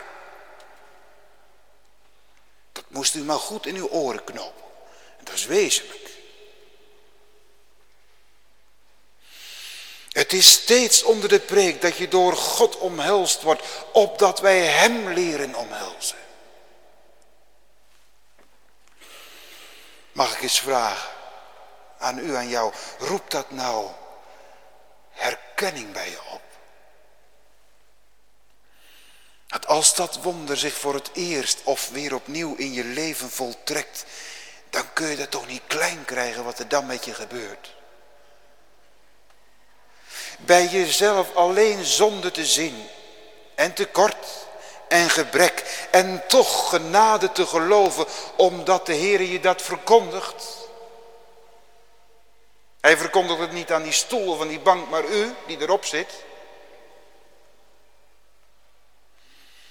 Dat moest u maar goed in uw oren knopen. En dat is wezenlijk. Het is steeds onder de preek dat je door God omhelst wordt, opdat wij hem leren omhelzen. Mag ik eens vragen, aan u, aan jou, roept dat nou herkenning bij je op? Dat als dat wonder zich voor het eerst of weer opnieuw in je leven voltrekt, dan kun je dat toch niet klein krijgen wat er dan met je gebeurt. Bij jezelf alleen zonde te zien en tekort en gebrek en toch genade te geloven omdat de Heer je dat verkondigt. Hij verkondigt het niet aan die stoel of aan die bank, maar u die erop zit.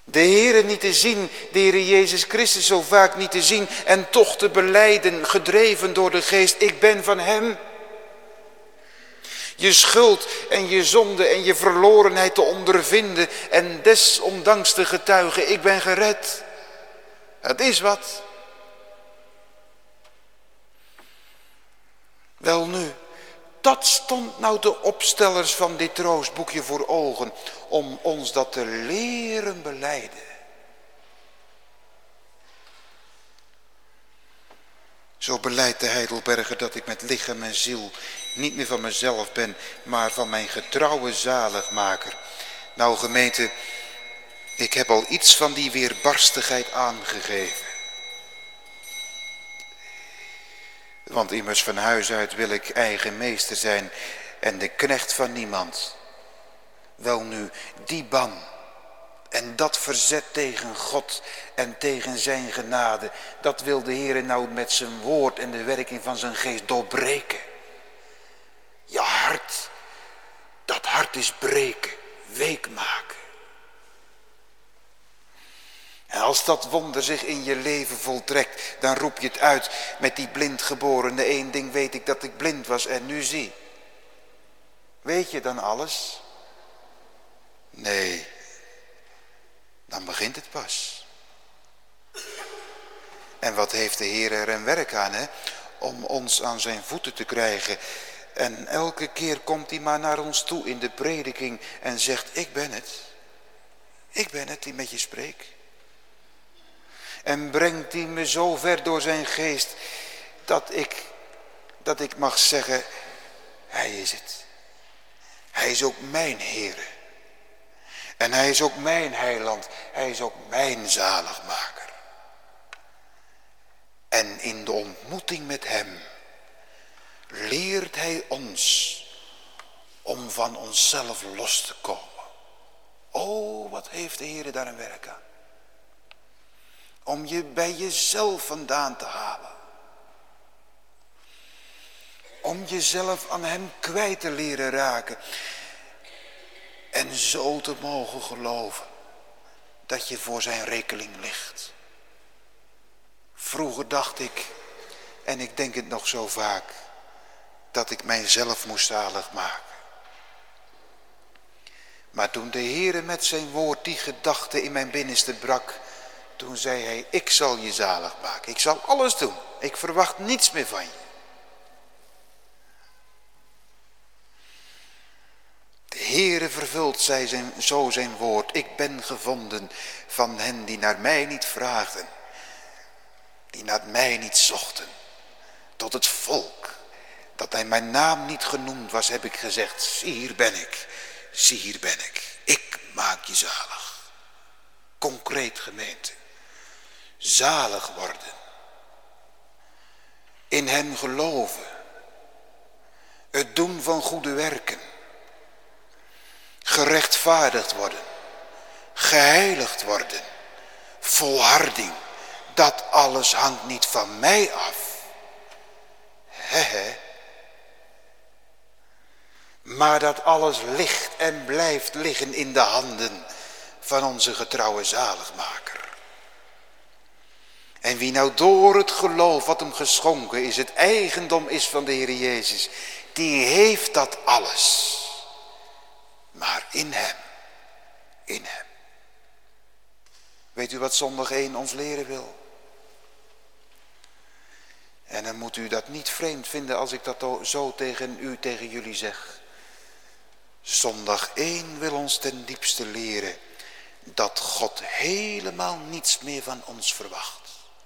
De Heere niet te zien, de Heere Jezus Christus zo vaak niet te zien en toch te belijden, gedreven door de Geest, ik ben van Hem. Je schuld en je zonde en je verlorenheid te ondervinden en desondanks te getuigen, ik ben gered. Het is wat. Welnu, dat stond nou de opstellers van dit troostboekje voor ogen, om ons dat te leren belijden. Zo beleidt de Heidelberger dat ik met lichaam en ziel niet meer van mezelf ben, maar van mijn getrouwe zaligmaker. Nou gemeente, ik heb al iets van die weerbarstigheid aangegeven. Want immers van huis uit wil ik eigen meester zijn en de knecht van niemand. Welnu, die ban en dat verzet tegen God en tegen zijn genade, dat wil de Heer nou met zijn woord en de werking van zijn geest doorbreken. Je hart, dat hart is breken, week maken. En als dat wonder zich in je leven voltrekt, dan roep je het uit met die blindgeborene. Eén ding weet ik, dat ik blind was en nu zie. Weet je dan alles? Nee, dan begint het pas. En wat heeft de Heer er een werk aan, hè? Om ons aan zijn voeten te krijgen. En elke keer komt hij maar naar ons toe in de prediking en zegt, ik ben het. Ik ben het die met je spreekt. En brengt hij me zo ver door zijn geest dat ik mag zeggen, hij is het. Hij is ook mijn Heere. En hij is ook mijn heiland. Hij is ook mijn zaligmaker. En in de ontmoeting met hem leert hij ons om van onszelf los te komen. Oh, wat heeft de Heere daar een werk aan. Om je bij jezelf vandaan te halen. Om jezelf aan hem kwijt te leren raken. En zo te mogen geloven dat je voor zijn rekening ligt. Vroeger dacht ik, en ik denk het nog zo vaak, dat ik mijzelf moest zalig maken. Maar toen de Heere met zijn woord die gedachte in mijn binnenste brak, toen zei hij, ik zal je zalig maken. Ik zal alles doen. Ik verwacht niets meer van je. De Heere vervult zo zijn woord. Ik ben gevonden van hen die naar mij niet vraagden. Die naar mij niet zochten. Tot het volk. Dat hij mijn naam niet genoemd was, heb ik gezegd. Zie hier ben ik. Zie hier ben ik. Ik maak je zalig. Concreet gemeente. Zalig worden. In hem geloven. Het doen van goede werken. Gerechtvaardigd worden. Geheiligd worden. Volharding. Dat alles hangt niet van mij af. Maar dat alles ligt en blijft liggen in de handen van onze getrouwe zaligmaker. En wie nou door het geloof wat hem geschonken is, het eigendom is van de Heer Jezus, die heeft dat alles. Maar in hem. In hem. Weet u wat zondag 1 ons leren wil? En dan moet u dat niet vreemd vinden als ik dat zo tegen jullie zeg. Zondag 1 wil ons ten diepste leren dat God helemaal niets meer van ons verwacht.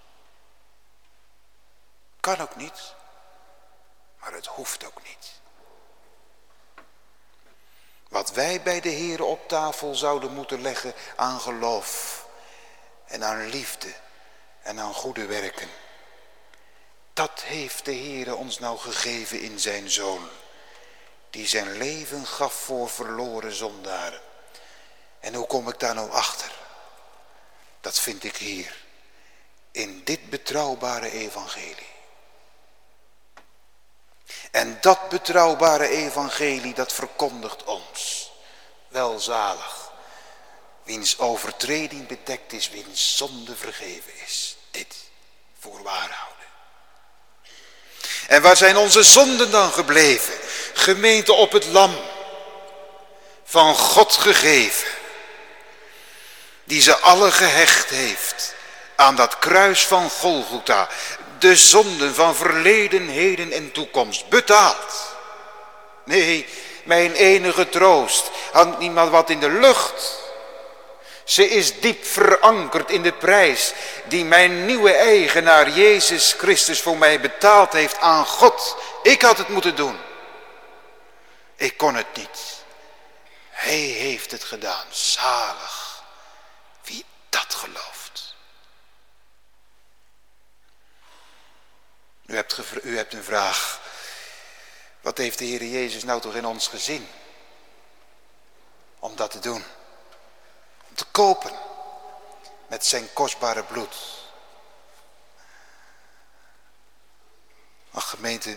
Kan ook niet, maar het hoeft ook niet. Wat wij bij de Heer op tafel zouden moeten leggen aan geloof en aan liefde en aan goede werken. Dat heeft de Heer ons nou gegeven in zijn Zoon. Die zijn leven gaf voor verloren zondaren. En hoe kom ik daar nou achter? Dat vind ik hier. In dit betrouwbare evangelie. En dat betrouwbare evangelie dat verkondigt ons. Welzalig. wiens overtreding bedekt is, wiens zonde vergeven is. Dit voorwaar houden. En waar zijn onze zonden dan gebleven? Gemeente, op het lam van God gegeven, die ze alle gehecht heeft aan dat kruis van Golgotha. De zonden van verleden, heden en toekomst betaald. Nee, mijn enige troost hangt niet maar wat in de lucht. Ze is diep verankerd in de prijs die mijn nieuwe eigenaar Jezus Christus voor mij betaald heeft aan God. Ik had het moeten doen. Ik kon het niet. Hij heeft het gedaan. Zalig wie dat gelooft. U hebt een vraag. Wat heeft de Heer Jezus nou toch in ons gezien? Om dat te doen. Om te kopen. Met zijn kostbare bloed. Ach gemeente.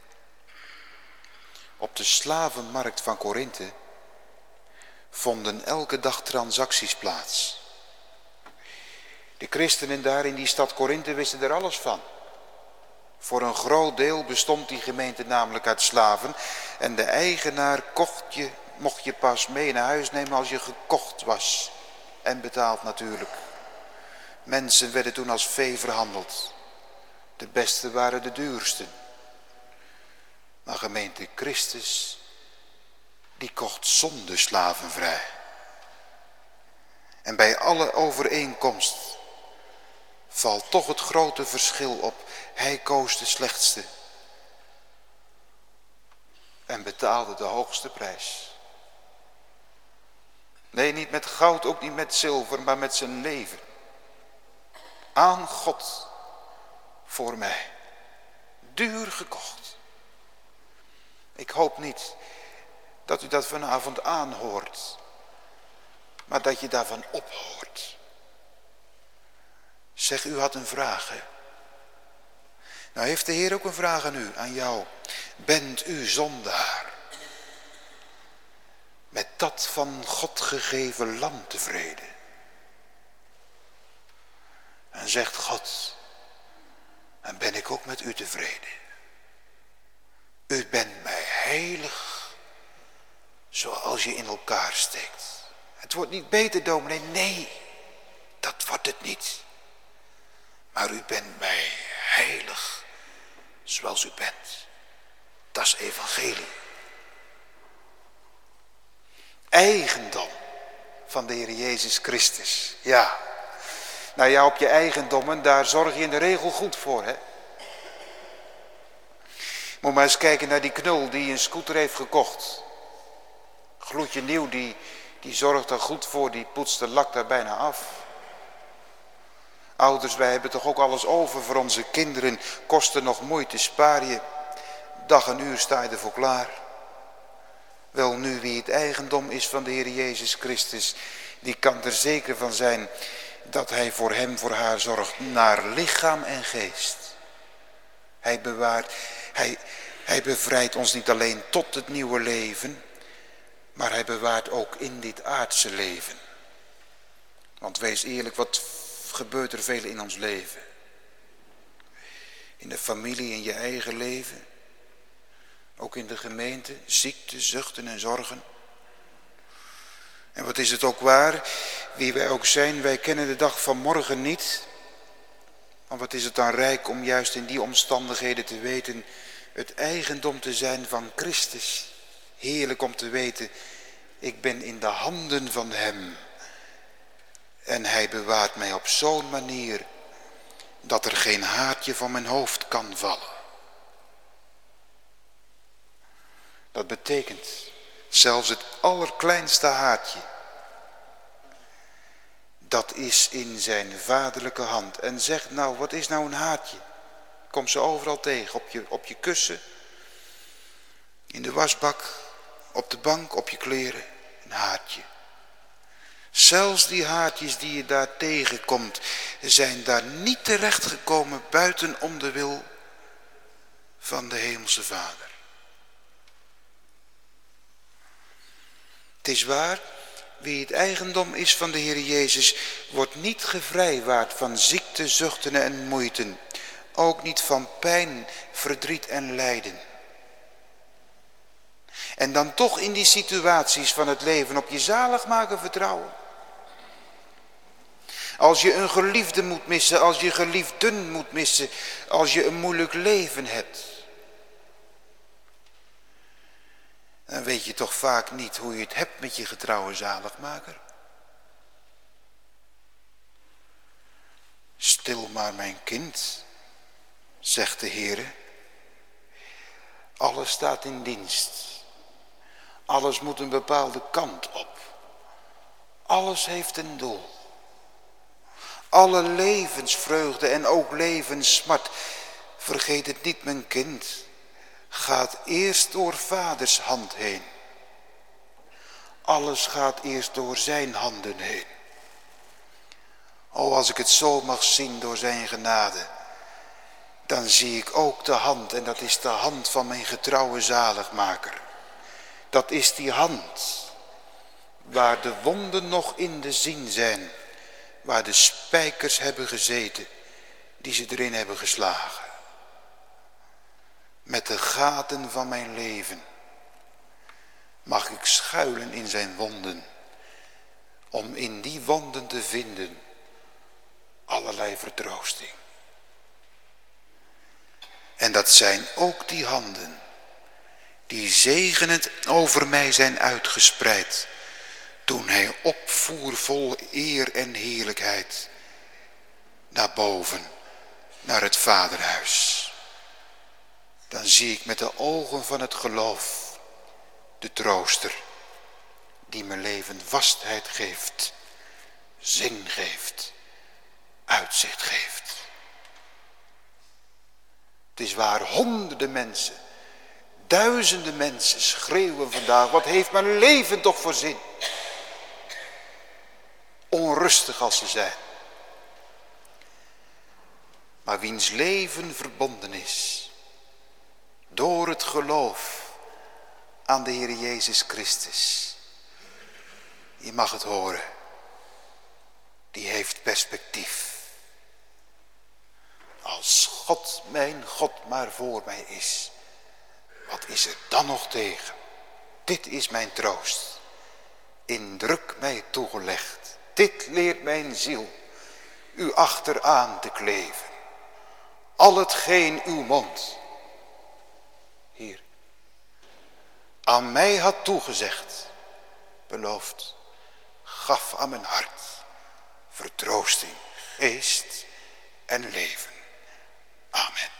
Op de slavenmarkt van Korinthe vonden elke dag transacties plaats. De christenen daar in die stad Korinthe wisten er alles van. Voor een groot deel bestond die gemeente namelijk uit slaven. En de eigenaar mocht je pas mee naar huis nemen als je gekocht was. En betaald natuurlijk. Mensen werden toen als vee verhandeld. De beste waren de duursten. Maar gemeente Christus, die kocht zonder slaven vrij. En bij alle overeenkomst valt toch het grote verschil op. Hij koos de slechtste. En betaalde de hoogste prijs. Nee, niet met goud, ook niet met zilver, maar met zijn leven. Aan God. Voor mij. Duur gekocht. Ik hoop niet dat u dat vanavond aanhoort. Maar dat je daarvan ophoort. Zeg, u had een vraag, hè? Nou heeft de Heer ook een vraag aan u, aan jou. Bent u zondaar? Met dat van God gegeven lam tevreden? En zegt God, en ben ik ook met u tevreden? U bent mij heilig, zoals je in elkaar steekt. Het wordt niet beter, dominee. Nee, dat wordt het niet. Maar u bent mij heilig, zoals u bent. Dat is evangelie. Eigendom van de Heer Jezus Christus. Ja. Nou ja, op je eigendommen, daar zorg je in de regel goed voor, hè. Moet maar eens kijken naar die knul die een scooter heeft gekocht. Gloedje nieuw, die zorgt er goed voor, die poetst de lak daar bijna af. Ouders, wij hebben toch ook alles over voor onze kinderen. Kosten nog moeite, spaar je. Dag en uur sta je ervoor klaar. Wel nu, wie het eigendom is van de Heer Jezus Christus, die kan er zeker van zijn dat hij voor hem, voor haar zorgt, naar lichaam en geest. Hij bewaart, hij bevrijdt ons niet alleen tot het nieuwe leven, maar hij bewaart ook in dit aardse leven. Want wees eerlijk, wat gebeurt er veel in ons leven? In de familie, in je eigen leven. Ook in de gemeente, ziekte, zuchten en zorgen. En wat is het ook waar, wie wij ook zijn, wij kennen de dag van morgen niet. Maar wat is het dan rijk om juist in die omstandigheden te weten, het eigendom te zijn van Christus. Heerlijk om te weten, ik ben in de handen van hem. En hij bewaart mij op zo'n manier dat er geen haartje van mijn hoofd kan vallen. Dat betekent zelfs het allerkleinste haartje. Dat is in zijn vaderlijke hand. En zegt nou, wat is nou een haartje? Kom ze overal tegen, op je kussen, in de wasbak, op de bank, op je kleren. Een haartje. Zelfs die haartjes die je daar tegenkomt, zijn daar niet terechtgekomen buiten om de wil van de Hemelse Vader. Het is waar, Wie het eigendom is van de Heer Jezus, wordt niet gevrijwaard van ziekte, zuchten en moeiten. Ook niet van pijn, verdriet en lijden. En dan toch in die situaties van het leven op je zaligmaker vertrouwen. Als je een geliefde moet missen, als je geliefden moet missen, als je een moeilijk leven hebt. Dan weet je toch vaak niet hoe je het hebt met je getrouwe zaligmaker. Stil maar mijn kind, zegt de Heere. Alles staat in dienst. Alles moet een bepaalde kant op. Alles heeft een doel. Alle levensvreugde en ook levenssmart. Vergeet het niet mijn kind. Gaat eerst door vaders hand heen. Alles gaat eerst door zijn handen heen. O, als ik het zo mag zien door zijn genade, dan zie ik ook de hand, en dat is de hand van mijn getrouwe zaligmaker. Dat is die hand waar de wonden nog in te zien zijn, waar de spijkers hebben gezeten die ze erin hebben geslagen. Met de gaten van mijn leven mag ik schuilen in zijn wonden, om in die wonden te vinden allerlei vertroosting. En dat zijn ook die handen die zegenend over mij zijn uitgespreid, toen hij opvoer vol eer en heerlijkheid naar boven, naar het vaderhuis. Dan zie ik met de ogen van het geloof de trooster die mijn leven vastheid geeft, zin geeft, uitzicht geeft. Het is waar honderden mensen, duizenden mensen schreeuwen vandaag, wat heeft mijn leven toch voor zin? Onrustig als ze zijn. Maar wiens leven verbonden is door het geloof aan de Heer Jezus Christus. Je mag het horen. Die heeft perspectief. Als God, mijn God, maar voor mij is, wat is er dan nog tegen? Dit is mijn troost, in druk mij toegelegd. Dit leert mijn ziel, u achteraan te kleven. Al hetgeen uw mond, hier, aan mij had toegezegd, beloofd, gaf aan mijn hart vertroosting, geest en leven. Amen.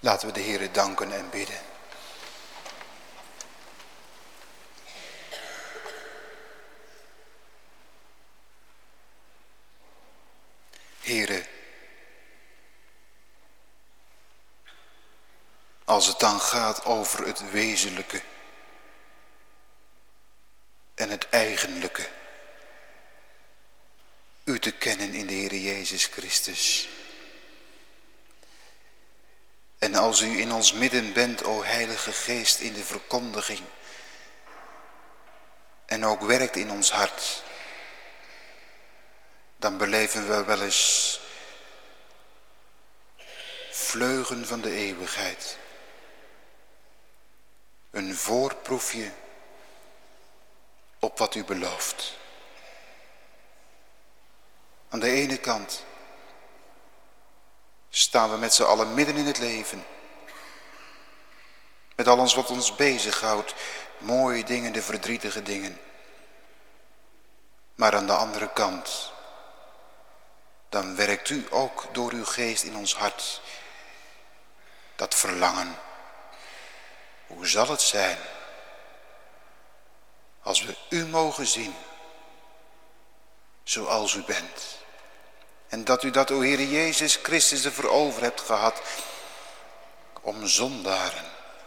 Laten we de Heere danken en bidden. Heere, als het dan gaat over het wezenlijke en het eigenlijke, u te kennen in de Heere Jezus Christus. En als u in ons midden bent, o Heilige Geest, in de verkondiging en ook werkt in ons hart, dan beleven we wel eens vleugen van de eeuwigheid. Een voorproefje op wat u belooft. Aan de ene kant staan we met z'n allen midden in het leven. Met alles wat ons bezighoudt, mooie dingen, de verdrietige dingen. Maar aan de andere kant, dan werkt u ook door uw geest in ons hart dat verlangen. Hoe zal het zijn als we u mogen zien zoals u bent? En dat u dat, o Heere Jezus Christus, ervoor over hebt gehad om zondaren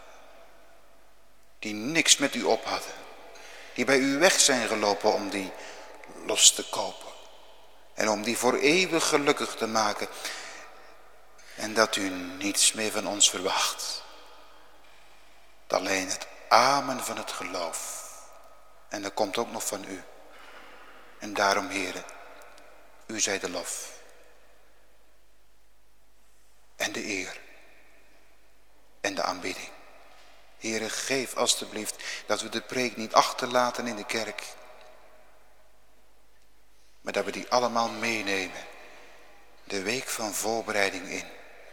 die niks met u op hadden, die bij u weg zijn gelopen om die los te kopen en om die voor eeuwig gelukkig te maken. En dat u niets meer van ons verwacht. Alleen het amen van het geloof. En dat komt ook nog van u. En daarom, Heere, u zij de lof. En de eer. En de aanbidding. Heere, geef alstublieft dat we de preek niet achterlaten in de kerk. Maar dat we die allemaal meenemen. De week van voorbereiding in.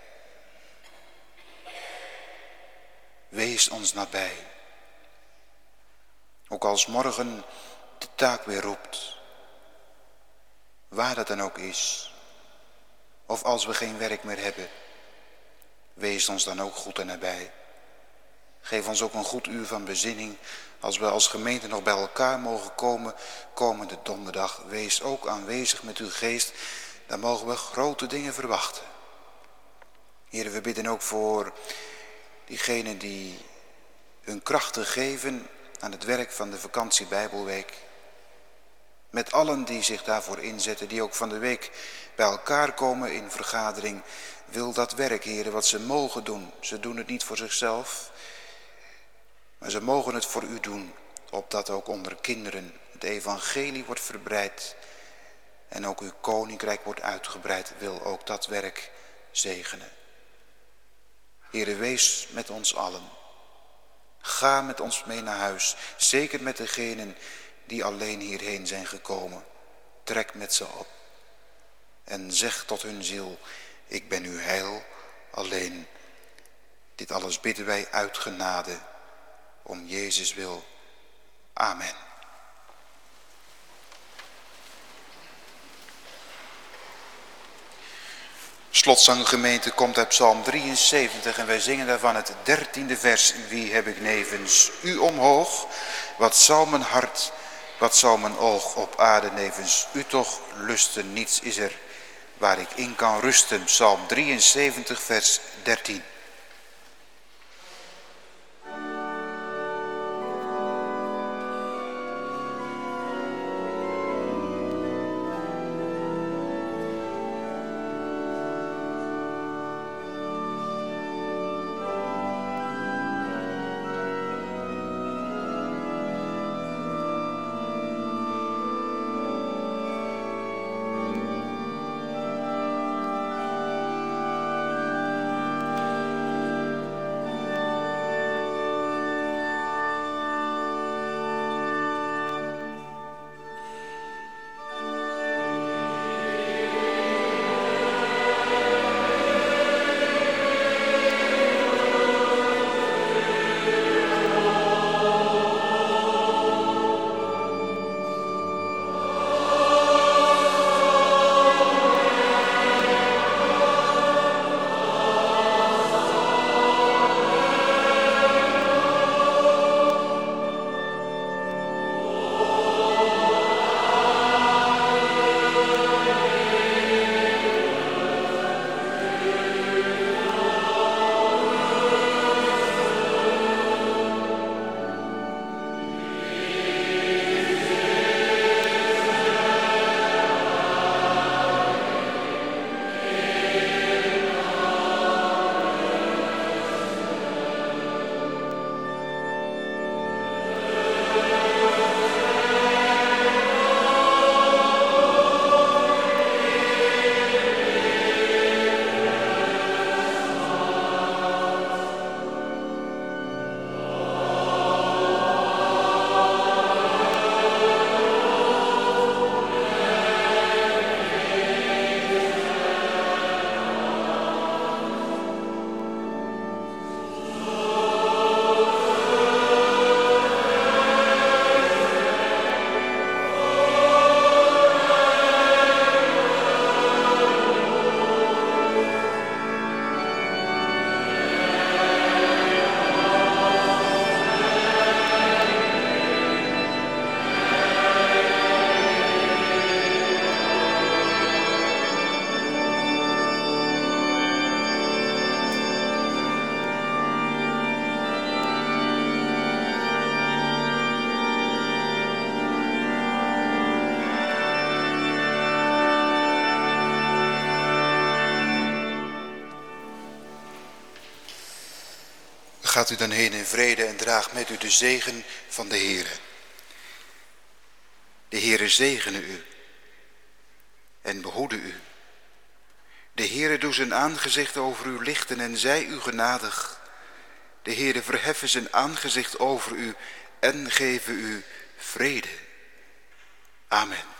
Wees ons nabij. Ook als morgen de taak weer roept. Waar dat dan ook is. Of als we geen werk meer hebben. Wees ons dan ook goed en nabij. Geef ons ook een goed uur van bezinning. Als we als gemeente nog bij elkaar mogen komen. Komende donderdag. Wees ook aanwezig met uw geest. Dan mogen we grote dingen verwachten. Heer, we bidden ook voor diegenen die hun krachten geven aan het werk van de vakantie Bijbelweek. Met allen die zich daarvoor inzetten, die ook van de week bij elkaar komen in vergadering. Wil dat werk, Heer, wat ze mogen doen. Ze doen het niet voor zichzelf, maar ze mogen het voor u doen. Opdat ook onder kinderen het evangelie wordt verbreid en ook uw koninkrijk wordt uitgebreid. Wil ook dat werk zegenen. Heere, wees met ons allen. Ga met ons mee naar huis. Zeker met degenen die alleen hierheen zijn gekomen. Trek met ze op. En zeg tot hun ziel, ik ben uw heil alleen. Dit alles bidden wij uit genade. Om Jezus wil. Amen. Slotzanggemeente komt uit Psalm 73 en wij zingen daarvan het 13e vers. Wie heb ik nevens u omhoog? Wat zou mijn hart, wat zou mijn oog op aarde nevens u toch lusten? Niets is er waar ik in kan rusten. Psalm 73 vers 13. Gaat u dan heen in vrede en draagt met u de zegen van de Heere. De Heere zegene u en behoede u. De Heere doe zijn aangezicht over u lichten en zij u genadig. De Heere verheffen zijn aangezicht over u en geven u vrede. Amen.